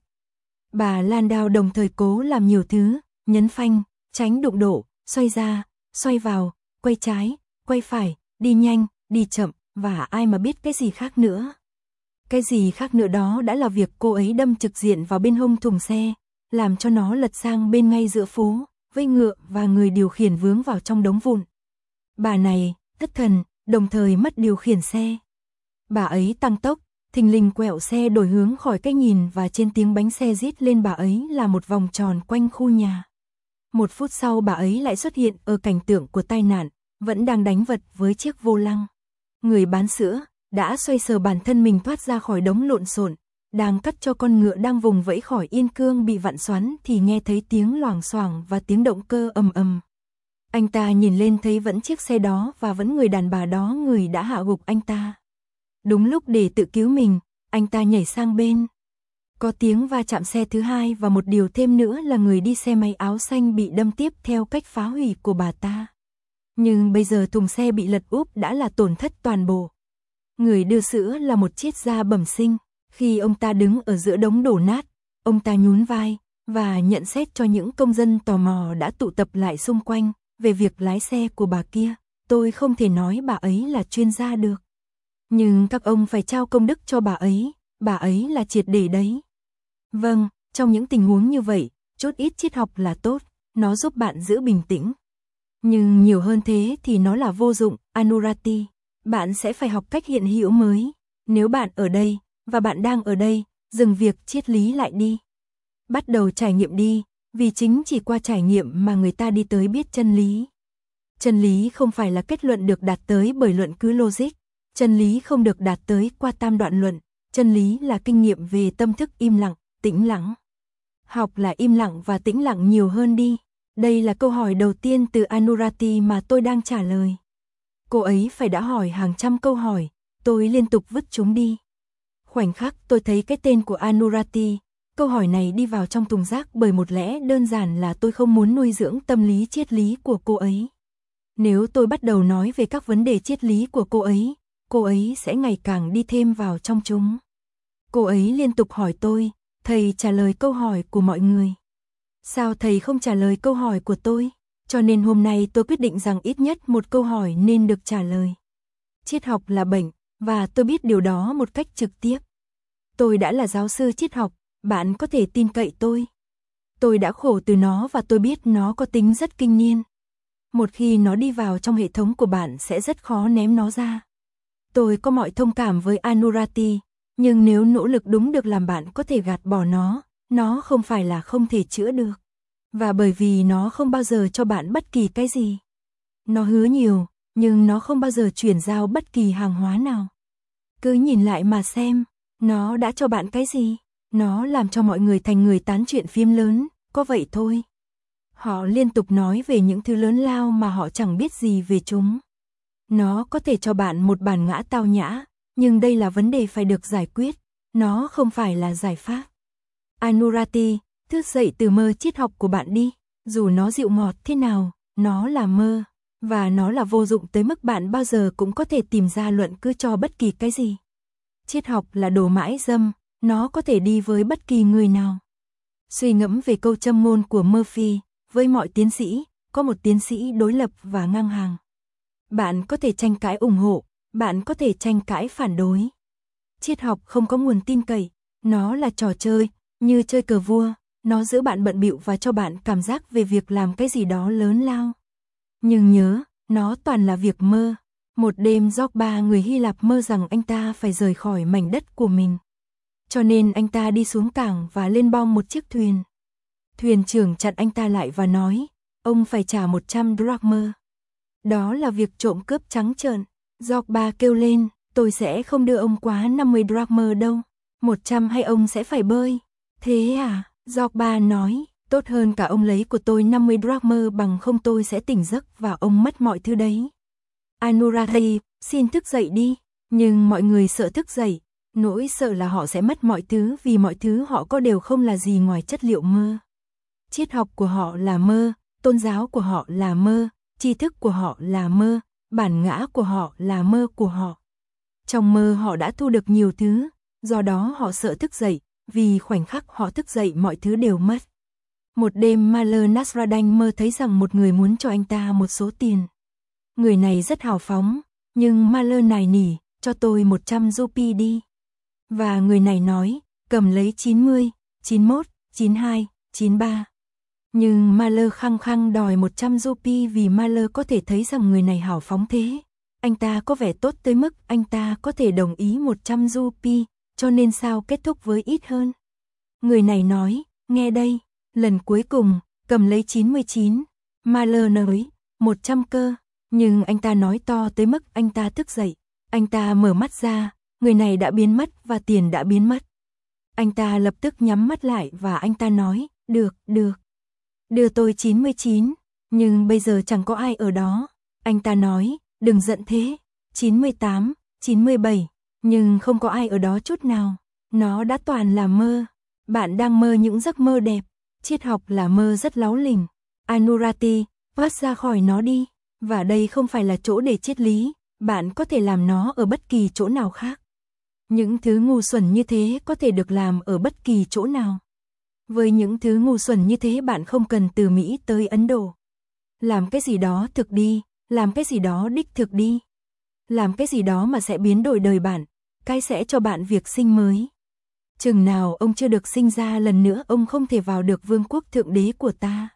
Bà Landau đồng thời cố làm nhiều thứ, nhấn phanh, tránh đụng độ, xoay ra, xoay vào, quay trái, quay phải, đi nhanh, đi chậm, và ai mà biết cái gì khác nữa. Cái gì khác nữa đó đã là việc cô ấy đâm trực diện vào bên hông thùng xe, làm cho nó lật sang bên ngay giữa phố, với ngựa và người điều khiển vướng vào trong đống vụn. Bà này, thất thần, đồng thời mất điều khiển xe. Bà ấy tăng tốc, thình lình quẹo xe đổi hướng khỏi cái nhìn và trên tiếng bánh xe rít lên bà ấy là một vòng tròn quanh khu nhà. Một phút sau bà ấy lại xuất hiện ở cảnh tượng của tai nạn, vẫn đang đánh vật với chiếc vô lăng. Người bán sữa đã xoay sờ bản thân mình thoát ra khỏi đống lộn xộn, đang cắt cho con ngựa đang vùng vẫy khỏi yên cương bị vặn xoắn thì nghe thấy tiếng loảng xoảng và tiếng động cơ ầm ầm. Anh ta nhìn lên thấy vẫn chiếc xe đó và vẫn người đàn bà đó người đã hạ gục anh ta. Đúng lúc để tự cứu mình, anh ta nhảy sang bên. Có tiếng va chạm xe thứ hai và một điều thêm nữa là người đi xe máy áo xanh bị đâm tiếp theo cách phá hủy của bà ta. Nhưng bây giờ thùng xe bị lật úp đã là tổn thất toàn bộ. Người đưa sữa là một triết gia bẩm sinh. Khi ông ta đứng ở giữa đống đổ nát, ông ta nhún vai và nhận xét cho những công dân tò mò đã tụ tập lại xung quanh về việc lái xe của bà kia. Tôi không thể nói bà ấy là chuyên gia được. Nhưng các ông phải trao công đức cho bà ấy, bà ấy là triệt để đấy. Vâng, trong những tình huống như vậy, chút ít triết học là tốt, nó giúp bạn giữ bình tĩnh. Nhưng nhiều hơn thế thì nó là vô dụng, Anurati. Bạn sẽ phải học cách hiện hữu mới. Nếu bạn ở đây, và bạn đang ở đây, dừng việc triết lý lại đi. Bắt đầu trải nghiệm đi, vì chính chỉ qua trải nghiệm mà người ta đi tới biết chân lý. Chân lý không phải là kết luận được đạt tới bởi luận cứ logic. Chân lý không được đạt tới qua tam đoạn luận. Chân lý là kinh nghiệm về tâm thức im lặng, tĩnh lặng. Học là im lặng và tĩnh lặng nhiều hơn đi. Đây là câu hỏi đầu tiên từ Anurati mà tôi đang trả lời. Cô ấy phải đã hỏi hàng trăm câu hỏi, tôi liên tục vứt chúng đi. Khoảnh khắc tôi thấy cái tên của Anurati, câu hỏi này đi vào trong thùng rác bởi một lẽ đơn giản là tôi không muốn nuôi dưỡng tâm lý triết lý của cô ấy. Nếu tôi bắt đầu nói về các vấn đề triết lý của cô ấy, cô ấy sẽ ngày càng đi thêm vào trong chúng. Cô ấy liên tục hỏi tôi, thầy trả lời câu hỏi của mọi người. Sao thầy không trả lời câu hỏi của tôi? Cho nên hôm nay tôi quyết định rằng ít nhất một câu hỏi nên được trả lời. Triết học là bệnh, và tôi biết điều đó một cách trực tiếp. Tôi đã là giáo sư triết học, bạn có thể tin cậy tôi. Tôi đã khổ từ nó và tôi biết nó có tính rất kinh niên. Một khi nó đi vào trong hệ thống của bạn sẽ rất khó ném nó ra. Tôi có mọi thông cảm với Anurati, nhưng nếu nỗ lực đúng được làm bạn có thể gạt bỏ nó, nó không phải là không thể chữa được. Và bởi vì nó không bao giờ cho bạn bất kỳ cái gì. Nó hứa nhiều, nhưng nó không bao giờ chuyển giao bất kỳ hàng hóa nào. Cứ nhìn lại mà xem, nó đã cho bạn cái gì? Nó làm cho mọi người thành người tán chuyện phim lớn, có vậy thôi. Họ liên tục nói về những thứ lớn lao mà họ chẳng biết gì về chúng. Nó có thể cho bạn một bản ngã tao nhã, nhưng đây là vấn đề phải được giải quyết, nó không phải là giải pháp. Anurati, thức dậy từ mơ triết học của bạn đi, dù nó dịu ngọt thế nào, nó là mơ, và nó là vô dụng tới mức bạn bao giờ cũng có thể tìm ra luận cứ cho bất kỳ cái gì. Triết học là đồ mãi dâm, nó có thể đi với bất kỳ người nào. Suy ngẫm về câu châm ngôn của Murphy, với mọi tiến sĩ, có một tiến sĩ đối lập và ngang hàng. Bạn có thể tranh cãi ủng hộ, bạn có thể tranh cãi phản đối. Triết học không có nguồn tin cậy, nó là trò chơi, như chơi cờ vua, nó giữ bạn bận bịu và cho bạn cảm giác về việc làm cái gì đó lớn lao. Nhưng nhớ, nó toàn là việc mơ. Một đêm Zorba người Hy Lạp mơ rằng anh ta phải rời khỏi mảnh đất của mình. Cho nên anh ta đi xuống cảng và lên bong một chiếc thuyền. Thuyền trưởng chặn anh ta lại và nói, ông phải trả một trăm drachma. Đó là việc trộm cướp trắng trợn. Zorba kêu lên, tôi sẽ không đưa ông quá năm mươi drachma đâu. một trăm hay ông sẽ phải bơi. Thế à? Zorba nói, tốt hơn cả ông lấy của tôi năm mươi drachma bằng không tôi sẽ tỉnh giấc và ông mất mọi thứ đấy. Anurati, xin thức dậy đi. Nhưng mọi người sợ thức dậy, nỗi sợ là họ sẽ mất mọi thứ vì mọi thứ họ có đều không là gì ngoài chất liệu mơ. Triết học của họ là mơ, tôn giáo của họ là mơ, tri thức của họ là mơ, bản ngã của họ là mơ của họ. Trong mơ họ đã thu được nhiều thứ, do đó họ sợ thức dậy, vì khoảnh khắc họ thức dậy mọi thứ đều mất. Một đêm Maler Nasrallah mơ thấy rằng một người muốn cho anh ta một số tiền. Người này rất hào phóng, nhưng Maler nài nỉ, cho tôi một trăm rupee đi. Và người này nói, cầm lấy chín mươi, chín mươi mốt, chín mươi hai, chín mươi ba. Nhưng Maler khăng khăng đòi một trăm rupee vì Maler có thể thấy rằng người này hào phóng thế. Anh ta có vẻ tốt tới mức anh ta có thể đồng ý một trăm rupee, cho nên sao kết thúc với ít hơn. Người này nói, nghe đây, lần cuối cùng, cầm lấy chín mươi chín. Maler nói, một trăm cơ. Nhưng anh ta nói to tới mức anh ta thức dậy. Anh ta mở mắt ra, người này đã biến mất và tiền đã biến mất. Anh ta lập tức nhắm mắt lại và anh ta nói, được, được. Đưa tôi chín mươi chín, nhưng bây giờ chẳng có ai ở đó. Anh ta nói, đừng giận thế, chín mươi tám, chín mươi bảy, nhưng không có ai ở đó chút nào. Nó đã toàn là mơ. Bạn đang mơ những giấc mơ đẹp. Triết học là mơ rất láu lỉnh. Anurati, thoát ra khỏi nó đi. Và đây không phải là chỗ để triết lý, bạn có thể làm nó ở bất kỳ chỗ nào khác. Những thứ ngu xuẩn như thế có thể được làm ở bất kỳ chỗ nào. Với những thứ ngu xuẩn như thế bạn không cần từ Mỹ tới Ấn Độ. Làm cái gì đó thực đi, làm cái gì đó đích thực đi. Làm cái gì đó mà sẽ biến đổi đời bạn, cái sẽ cho bạn việc sinh mới. Chừng nào ông chưa được sinh ra lần nữa ông không thể vào được vương quốc thượng đế của ta.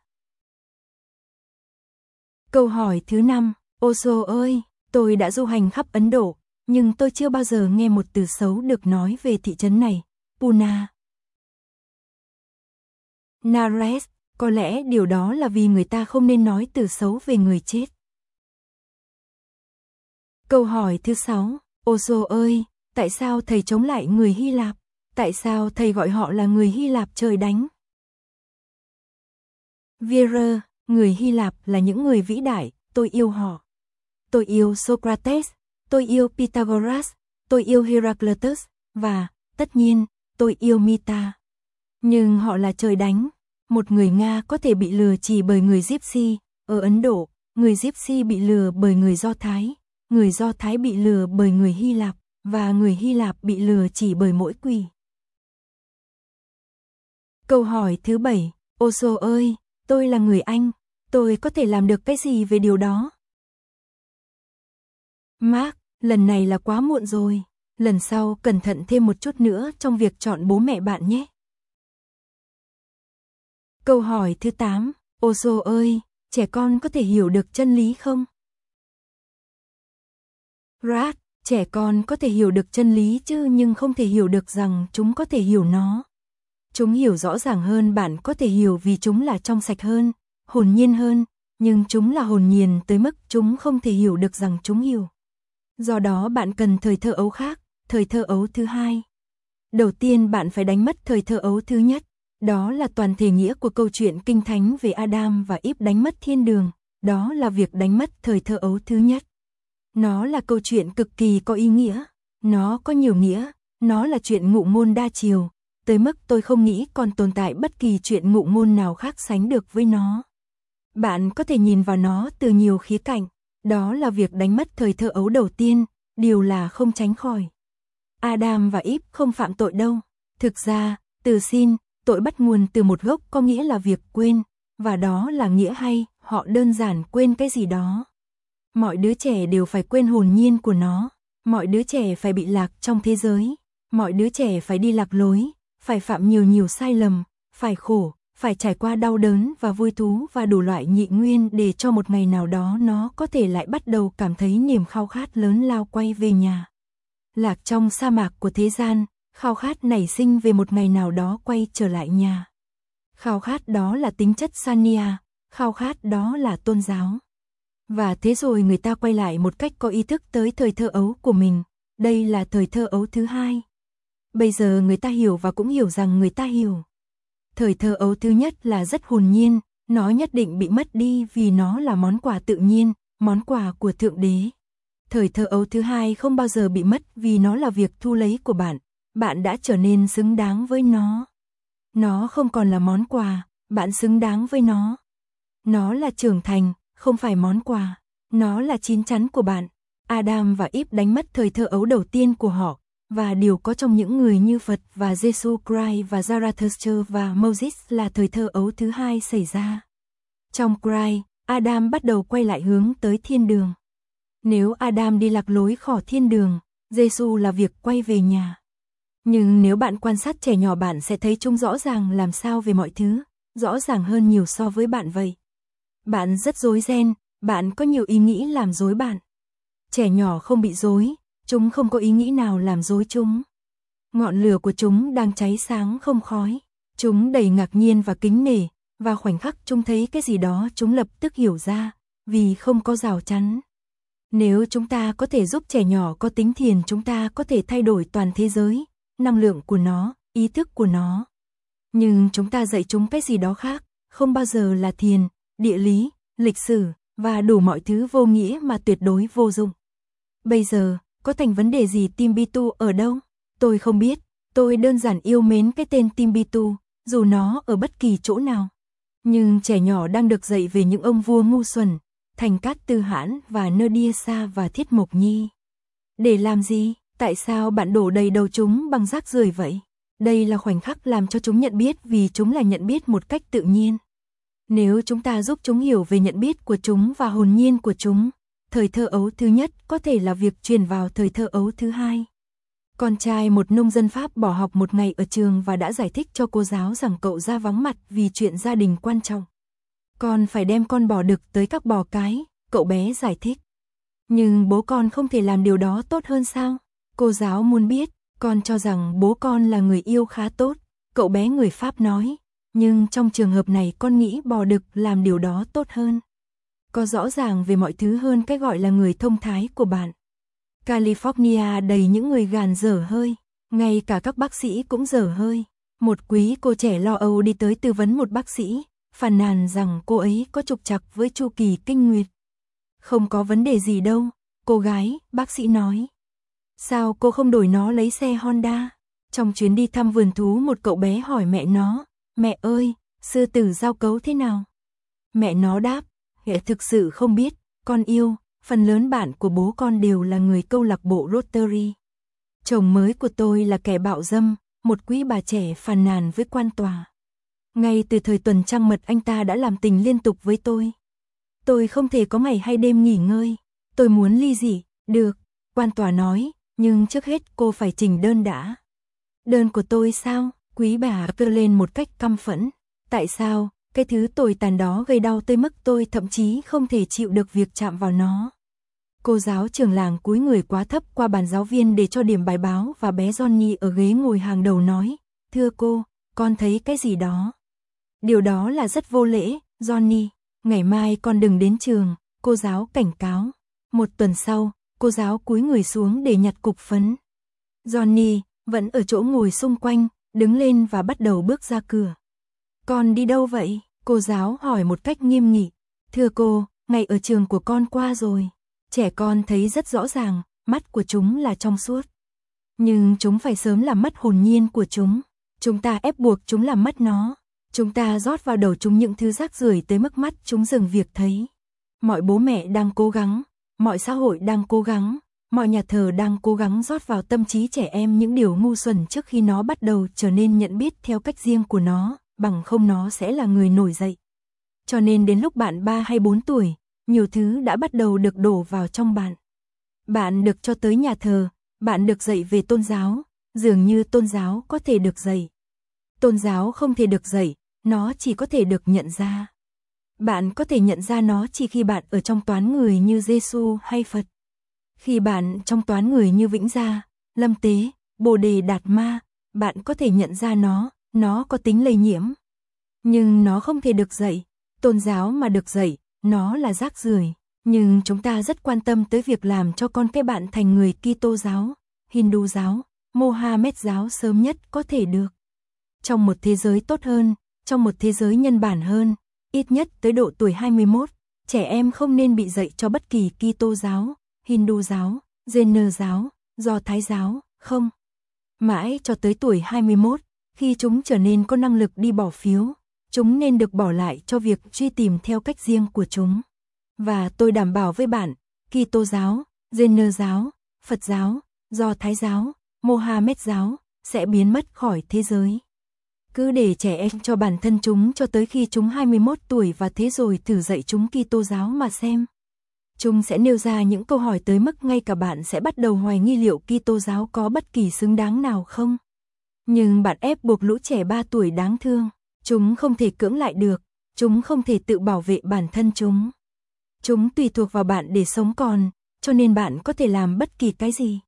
Câu hỏi thứ năm, Osho ơi, tôi đã du hành khắp Ấn Độ, nhưng tôi chưa bao giờ nghe một từ xấu được nói về thị trấn này, Pune. Naresh, có lẽ điều đó là vì người ta không nên nói từ xấu về người chết. Câu hỏi thứ sáu, Osho ơi, tại sao thầy chống lại người Hy Lạp? Tại sao thầy gọi họ là người Hy Lạp trời đánh? Vera, người Hy Lạp là những người vĩ đại, tôi yêu họ. Tôi yêu Socrates, tôi yêu Pythagoras, tôi yêu Heraclitus, và, tất nhiên, tôi yêu Mita. Nhưng họ là trời đánh. Một người Nga có thể bị lừa chỉ bởi người Gypsy, ở Ấn Độ, người Gypsy bị lừa bởi người Do Thái, người Do Thái bị lừa bởi người Hy Lạp, và người Hy Lạp bị lừa chỉ bởi mỗi quỷ. Câu hỏi thứ bảy, Osho ơi, tôi là người Anh, tôi có thể làm được cái gì về điều đó? Mark, lần này là quá muộn rồi, lần sau cẩn thận thêm một chút nữa trong việc chọn bố mẹ bạn nhé. Câu hỏi thứ tám, Osho ơi, trẻ con có thể hiểu được chân lý không? Rat, trẻ con có thể hiểu được chân lý chứ nhưng không thể hiểu được rằng chúng có thể hiểu nó. Chúng hiểu rõ ràng hơn bạn có thể hiểu vì chúng là trong sạch hơn, hồn nhiên hơn, nhưng chúng là hồn nhiên tới mức chúng không thể hiểu được rằng chúng hiểu. Do đó bạn cần thời thơ ấu khác, thời thơ ấu thứ hai. Đầu tiên bạn phải đánh mất thời thơ ấu thứ nhất. Đó là toàn thể nghĩa của câu chuyện kinh thánh về Adam và Eve đánh mất thiên đường. Đó là việc đánh mất thời thơ ấu thứ nhất. Nó là câu chuyện cực kỳ có ý nghĩa. Nó có nhiều nghĩa. Nó là chuyện ngụ ngôn đa chiều. Tới mức tôi không nghĩ còn tồn tại bất kỳ chuyện ngụ ngôn nào khác sánh được với nó. Bạn có thể nhìn vào nó từ nhiều khía cạnh. Đó là việc đánh mất thời thơ ấu đầu tiên. Điều là không tránh khỏi. Adam và Eve không phạm tội đâu. Thực ra, từ sin, tội bắt nguồn từ một gốc có nghĩa là việc quên. Và đó là nghĩa hay, họ đơn giản quên cái gì đó. Mọi đứa trẻ đều phải quên hồn nhiên của nó. Mọi đứa trẻ phải bị lạc trong thế giới. Mọi đứa trẻ phải đi lạc lối, phải phạm nhiều nhiều sai lầm, phải khổ, phải trải qua đau đớn và vui thú và đủ loại nhị nguyên để cho một ngày nào đó nó có thể lại bắt đầu cảm thấy niềm khao khát lớn lao quay về nhà. Lạc trong sa mạc của thế gian, khao khát nảy sinh về một ngày nào đó quay trở lại nhà. Khao khát đó là tính chất Sanya, khao khát đó là tôn giáo. Và thế rồi người ta quay lại một cách có ý thức tới thời thơ ấu của mình. Đây là thời thơ ấu thứ hai. Bây giờ người ta hiểu và cũng hiểu rằng người ta hiểu. Thời thơ ấu thứ nhất là rất hồn nhiên, nó nhất định bị mất đi vì nó là món quà tự nhiên, món quà của Thượng Đế. Thời thơ ấu thứ hai không bao giờ bị mất vì nó là việc thu lấy của bạn, bạn đã trở nên xứng đáng với nó. Nó không còn là món quà, bạn xứng đáng với nó. Nó là trưởng thành, không phải món quà, nó là chín chắn của bạn. Adam và Eve đánh mất thời thơ ấu đầu tiên của họ. Và điều có trong những người như Phật và Jesus Christ và Zarathustra và Moses là thời thơ ấu thứ hai xảy ra. Trong Christ, Adam bắt đầu quay lại hướng tới thiên đường. Nếu Adam đi lạc lối khỏi thiên đường, Jesus là việc quay về nhà. Nhưng nếu bạn quan sát trẻ nhỏ bạn sẽ thấy chúng rõ ràng làm sao về mọi thứ, rõ ràng hơn nhiều so với bạn vậy. Bạn rất rối ren, bạn có nhiều ý nghĩ làm rối bạn. Trẻ nhỏ không bị rối. Chúng không có ý nghĩ nào làm dối chúng. Ngọn lửa của chúng đang cháy sáng không khói. Chúng đầy ngạc nhiên và kính nể, và khoảnh khắc chúng thấy cái gì đó chúng lập tức hiểu ra, vì không có rào chắn. Nếu chúng ta có thể giúp trẻ nhỏ có tính thiền, chúng ta có thể thay đổi toàn thế giới, năng lượng của nó, ý thức của nó. Nhưng chúng ta dạy chúng cái gì đó khác, không bao giờ là thiền, địa lý, lịch sử, và đủ mọi thứ vô nghĩa mà tuyệt đối vô dụng. Bây giờ, có thành vấn đề gì Timbuktu ở đâu? Tôi không biết, tôi đơn giản yêu mến cái tên Timbuktu, dù nó ở bất kỳ chỗ nào. Nhưng trẻ nhỏ đang được dạy về những ông vua ngu xuẩn, Thành Cát Tư Hãn và Nadir Shah và Thiết Mộc Nhi. Để làm gì? Tại sao bạn đổ đầy đầu chúng bằng rác rưởi vậy? Đây là khoảnh khắc làm cho chúng nhận biết vì chúng là nhận biết một cách tự nhiên. Nếu chúng ta giúp chúng hiểu về nhận biết của chúng và hồn nhiên của chúng, thời thơ ấu thứ nhất có thể là việc truyền vào thời thơ ấu thứ hai. Con trai một nông dân Pháp bỏ học một ngày ở trường và đã giải thích cho cô giáo rằng cậu ra vắng mặt vì chuyện gia đình quan trọng. Con phải đem con bò đực tới các bò cái, cậu bé giải thích. Nhưng bố con không thể làm điều đó tốt hơn sao? Cô giáo muốn biết, con cho rằng bố con là người yêu khá tốt, cậu bé người Pháp nói. Nhưng trong trường hợp này con nghĩ bò đực làm điều đó tốt hơn. Có rõ ràng về mọi thứ hơn cái gọi là người thông thái của bạn. California đầy những người gàn dở hơi, ngay cả các bác sĩ cũng dở hơi. Một quý cô trẻ lo âu đi tới tư vấn một bác sĩ, phàn nàn rằng cô ấy có trục trặc với chu kỳ kinh nguyệt. Không có vấn đề gì đâu, cô gái, bác sĩ nói. Sao cô không đổi nó lấy xe Honda? Trong chuyến đi thăm vườn thú một cậu bé hỏi mẹ nó, mẹ ơi, sư tử giao cấu thế nào? Mẹ nó đáp, hệ thực sự không biết, con yêu, phần lớn bạn của bố con đều là người câu lạc bộ Rotary. Chồng mới của tôi là kẻ bạo dâm, một quý bà trẻ phàn nàn với quan tòa. Ngay từ thời tuần trăng mật anh ta đã làm tình liên tục với tôi. Tôi không thể có ngày hay đêm nghỉ ngơi, tôi muốn ly dị, được, quan tòa nói, nhưng trước hết cô phải trình đơn đã. Đơn của tôi sao? Quý bà kêu lên một cách căm phẫn. Tại sao? Cái thứ tồi tàn đó gây đau tới mức tôi thậm chí không thể chịu được việc chạm vào nó. Cô giáo trưởng làng cúi người quá thấp qua bàn giáo viên để cho điểm bài báo và bé Johnny ở ghế ngồi hàng đầu nói, thưa cô, con thấy cái gì đó. Điều đó là rất vô lễ, Johnny, ngày mai con đừng đến trường, cô giáo cảnh cáo. Một tuần sau, cô giáo cúi người xuống để nhặt cục phấn. Johnny vẫn ở chỗ ngồi xung quanh, đứng lên và bắt đầu bước ra cửa. Con đi đâu vậy? Cô giáo hỏi một cách nghiêm nghị. Thưa cô, ngày ở trường của con qua rồi. Trẻ con thấy rất rõ ràng, mắt của chúng là trong suốt. Nhưng chúng phải sớm làm mất hồn nhiên của chúng. Chúng ta ép buộc chúng làm mất nó. Chúng ta rót vào đầu chúng những thứ rác rưởi tới mức mắt chúng dừng việc thấy. Mọi bố mẹ đang cố gắng, mọi xã hội đang cố gắng, mọi nhà thờ đang cố gắng rót vào tâm trí trẻ em những điều ngu xuẩn trước khi nó bắt đầu trở nên nhận biết theo cách riêng của nó, bằng không nó sẽ là người nổi dậy. Cho nên đến lúc bạn ba hay bốn tuổi, nhiều thứ đã bắt đầu được đổ vào trong bạn. Bạn được cho tới nhà thờ, bạn được dạy về tôn giáo, dường như tôn giáo có thể được dạy. Tôn giáo không thể được dạy, nó chỉ có thể được nhận ra. Bạn có thể nhận ra nó chỉ khi bạn ở trong toán người như Giêsu hay Phật. Khi bạn trong toán người như Vĩnh Gia, Lâm Tế, Bồ Đề Đạt Ma, bạn có thể nhận ra nó, nó có tính lây nhiễm. Nhưng nó không thể được dạy, tôn giáo mà được dạy, nó là rác rưởi. Nhưng chúng ta rất quan tâm tới việc làm cho con cái bạn thành người Kitô giáo, Hindu giáo, Mohammed giáo sớm nhất có thể được. Trong một thế giới tốt hơn, trong một thế giới nhân bản hơn, ít nhất tới độ tuổi hai mươi mốt, trẻ em không nên bị dạy cho bất kỳ Kitô giáo, Hindu giáo, Jain giáo, Do Thái giáo, không. Mãi cho tới tuổi hai mươi mốt, khi chúng trở nên có năng lực đi bỏ phiếu, chúng nên được bỏ lại cho việc truy tìm theo cách riêng của chúng. Và tôi đảm bảo với bạn, Kitô giáo, Jain giáo, Phật giáo, Do Thái giáo, Mohammed giáo sẽ biến mất khỏi thế giới. Cứ để trẻ em cho bản thân chúng cho tới khi chúng hai mươi mốt tuổi và thế rồi thử dạy chúng Kitô giáo mà xem. Chúng sẽ nêu ra những câu hỏi tới mức ngay cả bạn sẽ bắt đầu hoài nghi liệu Kitô giáo có bất kỳ xứng đáng nào không. Nhưng bạn ép buộc lũ trẻ ba tuổi đáng thương, chúng không thể cưỡng lại được, chúng không thể tự bảo vệ bản thân chúng. Chúng tùy thuộc vào bạn để sống còn, cho nên bạn có thể làm bất kỳ cái gì.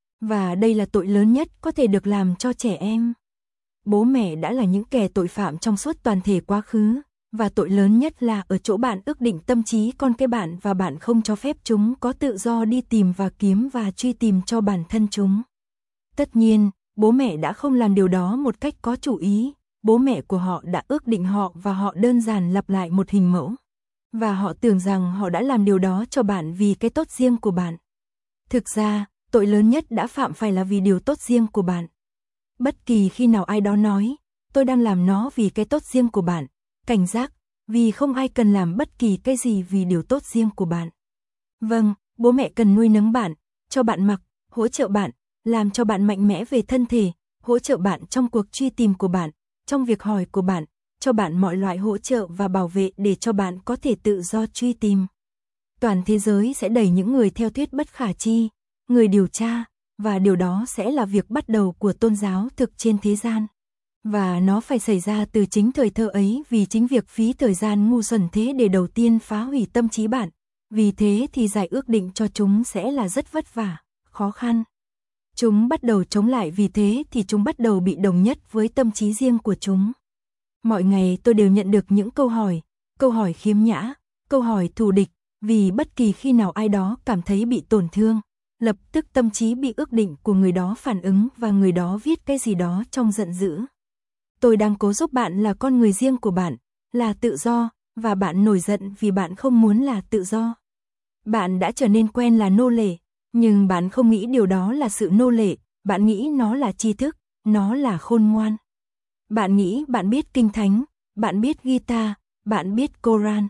Và đây là tội lớn nhất có thể được làm cho trẻ em. Bố mẹ đã là những kẻ tội phạm trong suốt toàn thể quá khứ, và tội lớn nhất là ở chỗ bạn ước định tâm trí con cái bạn và bạn không cho phép chúng có tự do đi tìm và kiếm và truy tìm cho bản thân chúng. Tất nhiên, bố mẹ đã không làm điều đó một cách có chủ ý, bố mẹ của họ đã ước định họ và họ đơn giản lặp lại một hình mẫu. Và họ tưởng rằng họ đã làm điều đó cho bạn vì cái tốt riêng của bạn. Thực ra, tội lớn nhất đã phạm phải là vì điều tốt riêng của bạn. Bất kỳ khi nào ai đó nói, tôi đang làm nó vì cái tốt riêng của bạn, cảnh giác, vì không ai cần làm bất kỳ cái gì vì điều tốt riêng của bạn. Vâng, bố mẹ cần nuôi nấng bạn, cho bạn mặc, hỗ trợ bạn, làm cho bạn mạnh mẽ về thân thể, hỗ trợ bạn trong cuộc truy tìm của bạn, trong việc hỏi của bạn, cho bạn mọi loại hỗ trợ và bảo vệ để cho bạn có thể tự do truy tìm. Toàn thế giới sẽ đầy những người theo thuyết bất khả tri, người điều tra, và điều đó sẽ là việc bắt đầu của tôn giáo thực trên thế gian. Và nó phải xảy ra từ chính thời thơ ấy vì chính việc phí thời gian ngu xuẩn thế để đầu tiên phá hủy tâm trí bạn. Vì thế thì giải ước định cho chúng sẽ là rất vất vả, khó khăn. Chúng bắt đầu chống lại vì thế thì chúng bắt đầu bị đồng nhất với tâm trí riêng của chúng. Mọi ngày tôi đều nhận được những câu hỏi, câu hỏi khiếm nhã, câu hỏi thù địch, vì bất kỳ khi nào ai đó cảm thấy bị tổn thương, lập tức tâm trí bị ước định của người đó phản ứng và người đó viết cái gì đó trong giận dữ. Tôi đang cố giúp bạn là con người riêng của bạn, là tự do, và bạn nổi giận vì bạn không muốn là tự do. Bạn đã trở nên quen là nô lệ, nhưng bạn không nghĩ điều đó là sự nô lệ, bạn nghĩ nó là tri thức, nó là khôn ngoan. Bạn nghĩ bạn biết Kinh Thánh, bạn biết Gita, bạn biết Koran.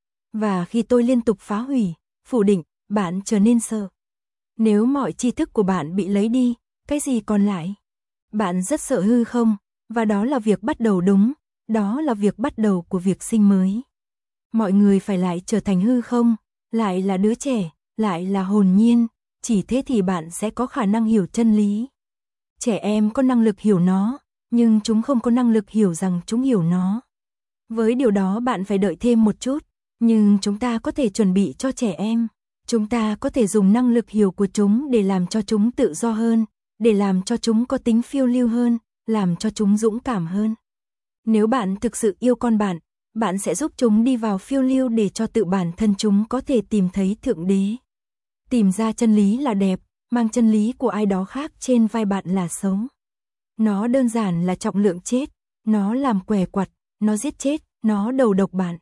Và khi tôi liên tục phá hủy, phủ định, bạn trở nên sợ. Nếu mọi tri thức của bạn bị lấy đi, cái gì còn lại? Bạn rất sợ hư không? Và đó là việc bắt đầu đúng, đó là việc bắt đầu của việc sinh mới. Mọi người phải lại trở thành hư không, lại là đứa trẻ, lại là hồn nhiên, chỉ thế thì bạn sẽ có khả năng hiểu chân lý. Trẻ em có năng lực hiểu nó, nhưng chúng không có năng lực hiểu rằng chúng hiểu nó. Với điều đó bạn phải đợi thêm một chút, nhưng chúng ta có thể chuẩn bị cho trẻ em. Chúng ta có thể dùng năng lực hiểu của chúng để làm cho chúng tự do hơn, để làm cho chúng có tính phiêu lưu hơn, làm cho chúng dũng cảm hơn. Nếu bạn thực sự yêu con bạn, bạn sẽ giúp chúng đi vào phiêu lưu để cho tự bản thân chúng có thể tìm thấy Thượng Đế. Tìm ra chân lý là đẹp, mang chân lý của ai đó khác trên vai bạn là xấu. Nó đơn giản là trọng lượng chết, nó làm què quặt, nó giết chết, nó đầu độc bạn.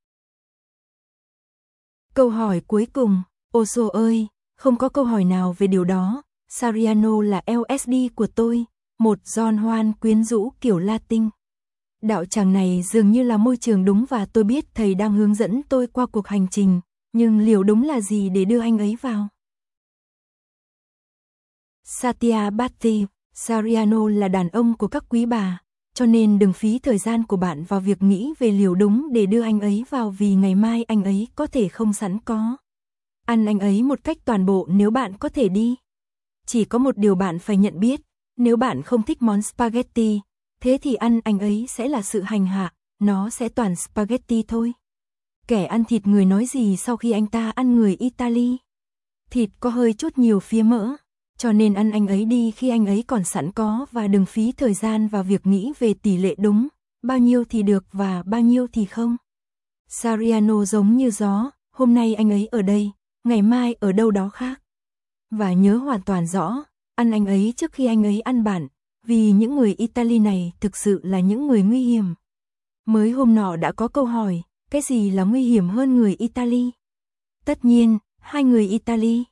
Câu hỏi cuối cùng, Osho ơi, không có câu hỏi nào về điều đó, Sariano là lờ ét đê của tôi, một John Juan quyến rũ kiểu Latin. Đạo tràng này dường như là môi trường đúng và tôi biết thầy đang hướng dẫn tôi qua cuộc hành trình, nhưng liệu đúng là gì để đưa anh ấy vào? Satya Bhatti, Sariano là đàn ông của các quý bà, cho nên đừng phí thời gian của bạn vào việc nghĩ về liều đúng để đưa anh ấy vào vì ngày mai anh ấy có thể không sẵn có. Ăn anh ấy một cách toàn bộ nếu bạn có thể đi. Chỉ có một điều bạn phải nhận biết, nếu bạn không thích món spaghetti, thế thì ăn anh ấy sẽ là sự hành hạ, nó sẽ toàn spaghetti thôi. Kẻ ăn thịt người nói gì sau khi anh ta ăn người Italy? Thịt có hơi chút nhiều phía mỡ, cho nên ăn anh ấy đi khi anh ấy còn sẵn có và đừng phí thời gian vào việc nghĩ về tỷ lệ đúng, bao nhiêu thì được và bao nhiêu thì không. Sariano giống như gió, hôm nay anh ấy ở đây, ngày mai ở đâu đó khác. Và nhớ hoàn toàn rõ, ăn anh ấy trước khi anh ấy ăn bạn, vì những người Italy này thực sự là những người nguy hiểm. Mới hôm nọ đã có câu hỏi, cái gì là nguy hiểm hơn người Italy? Tất nhiên, hai người Italy.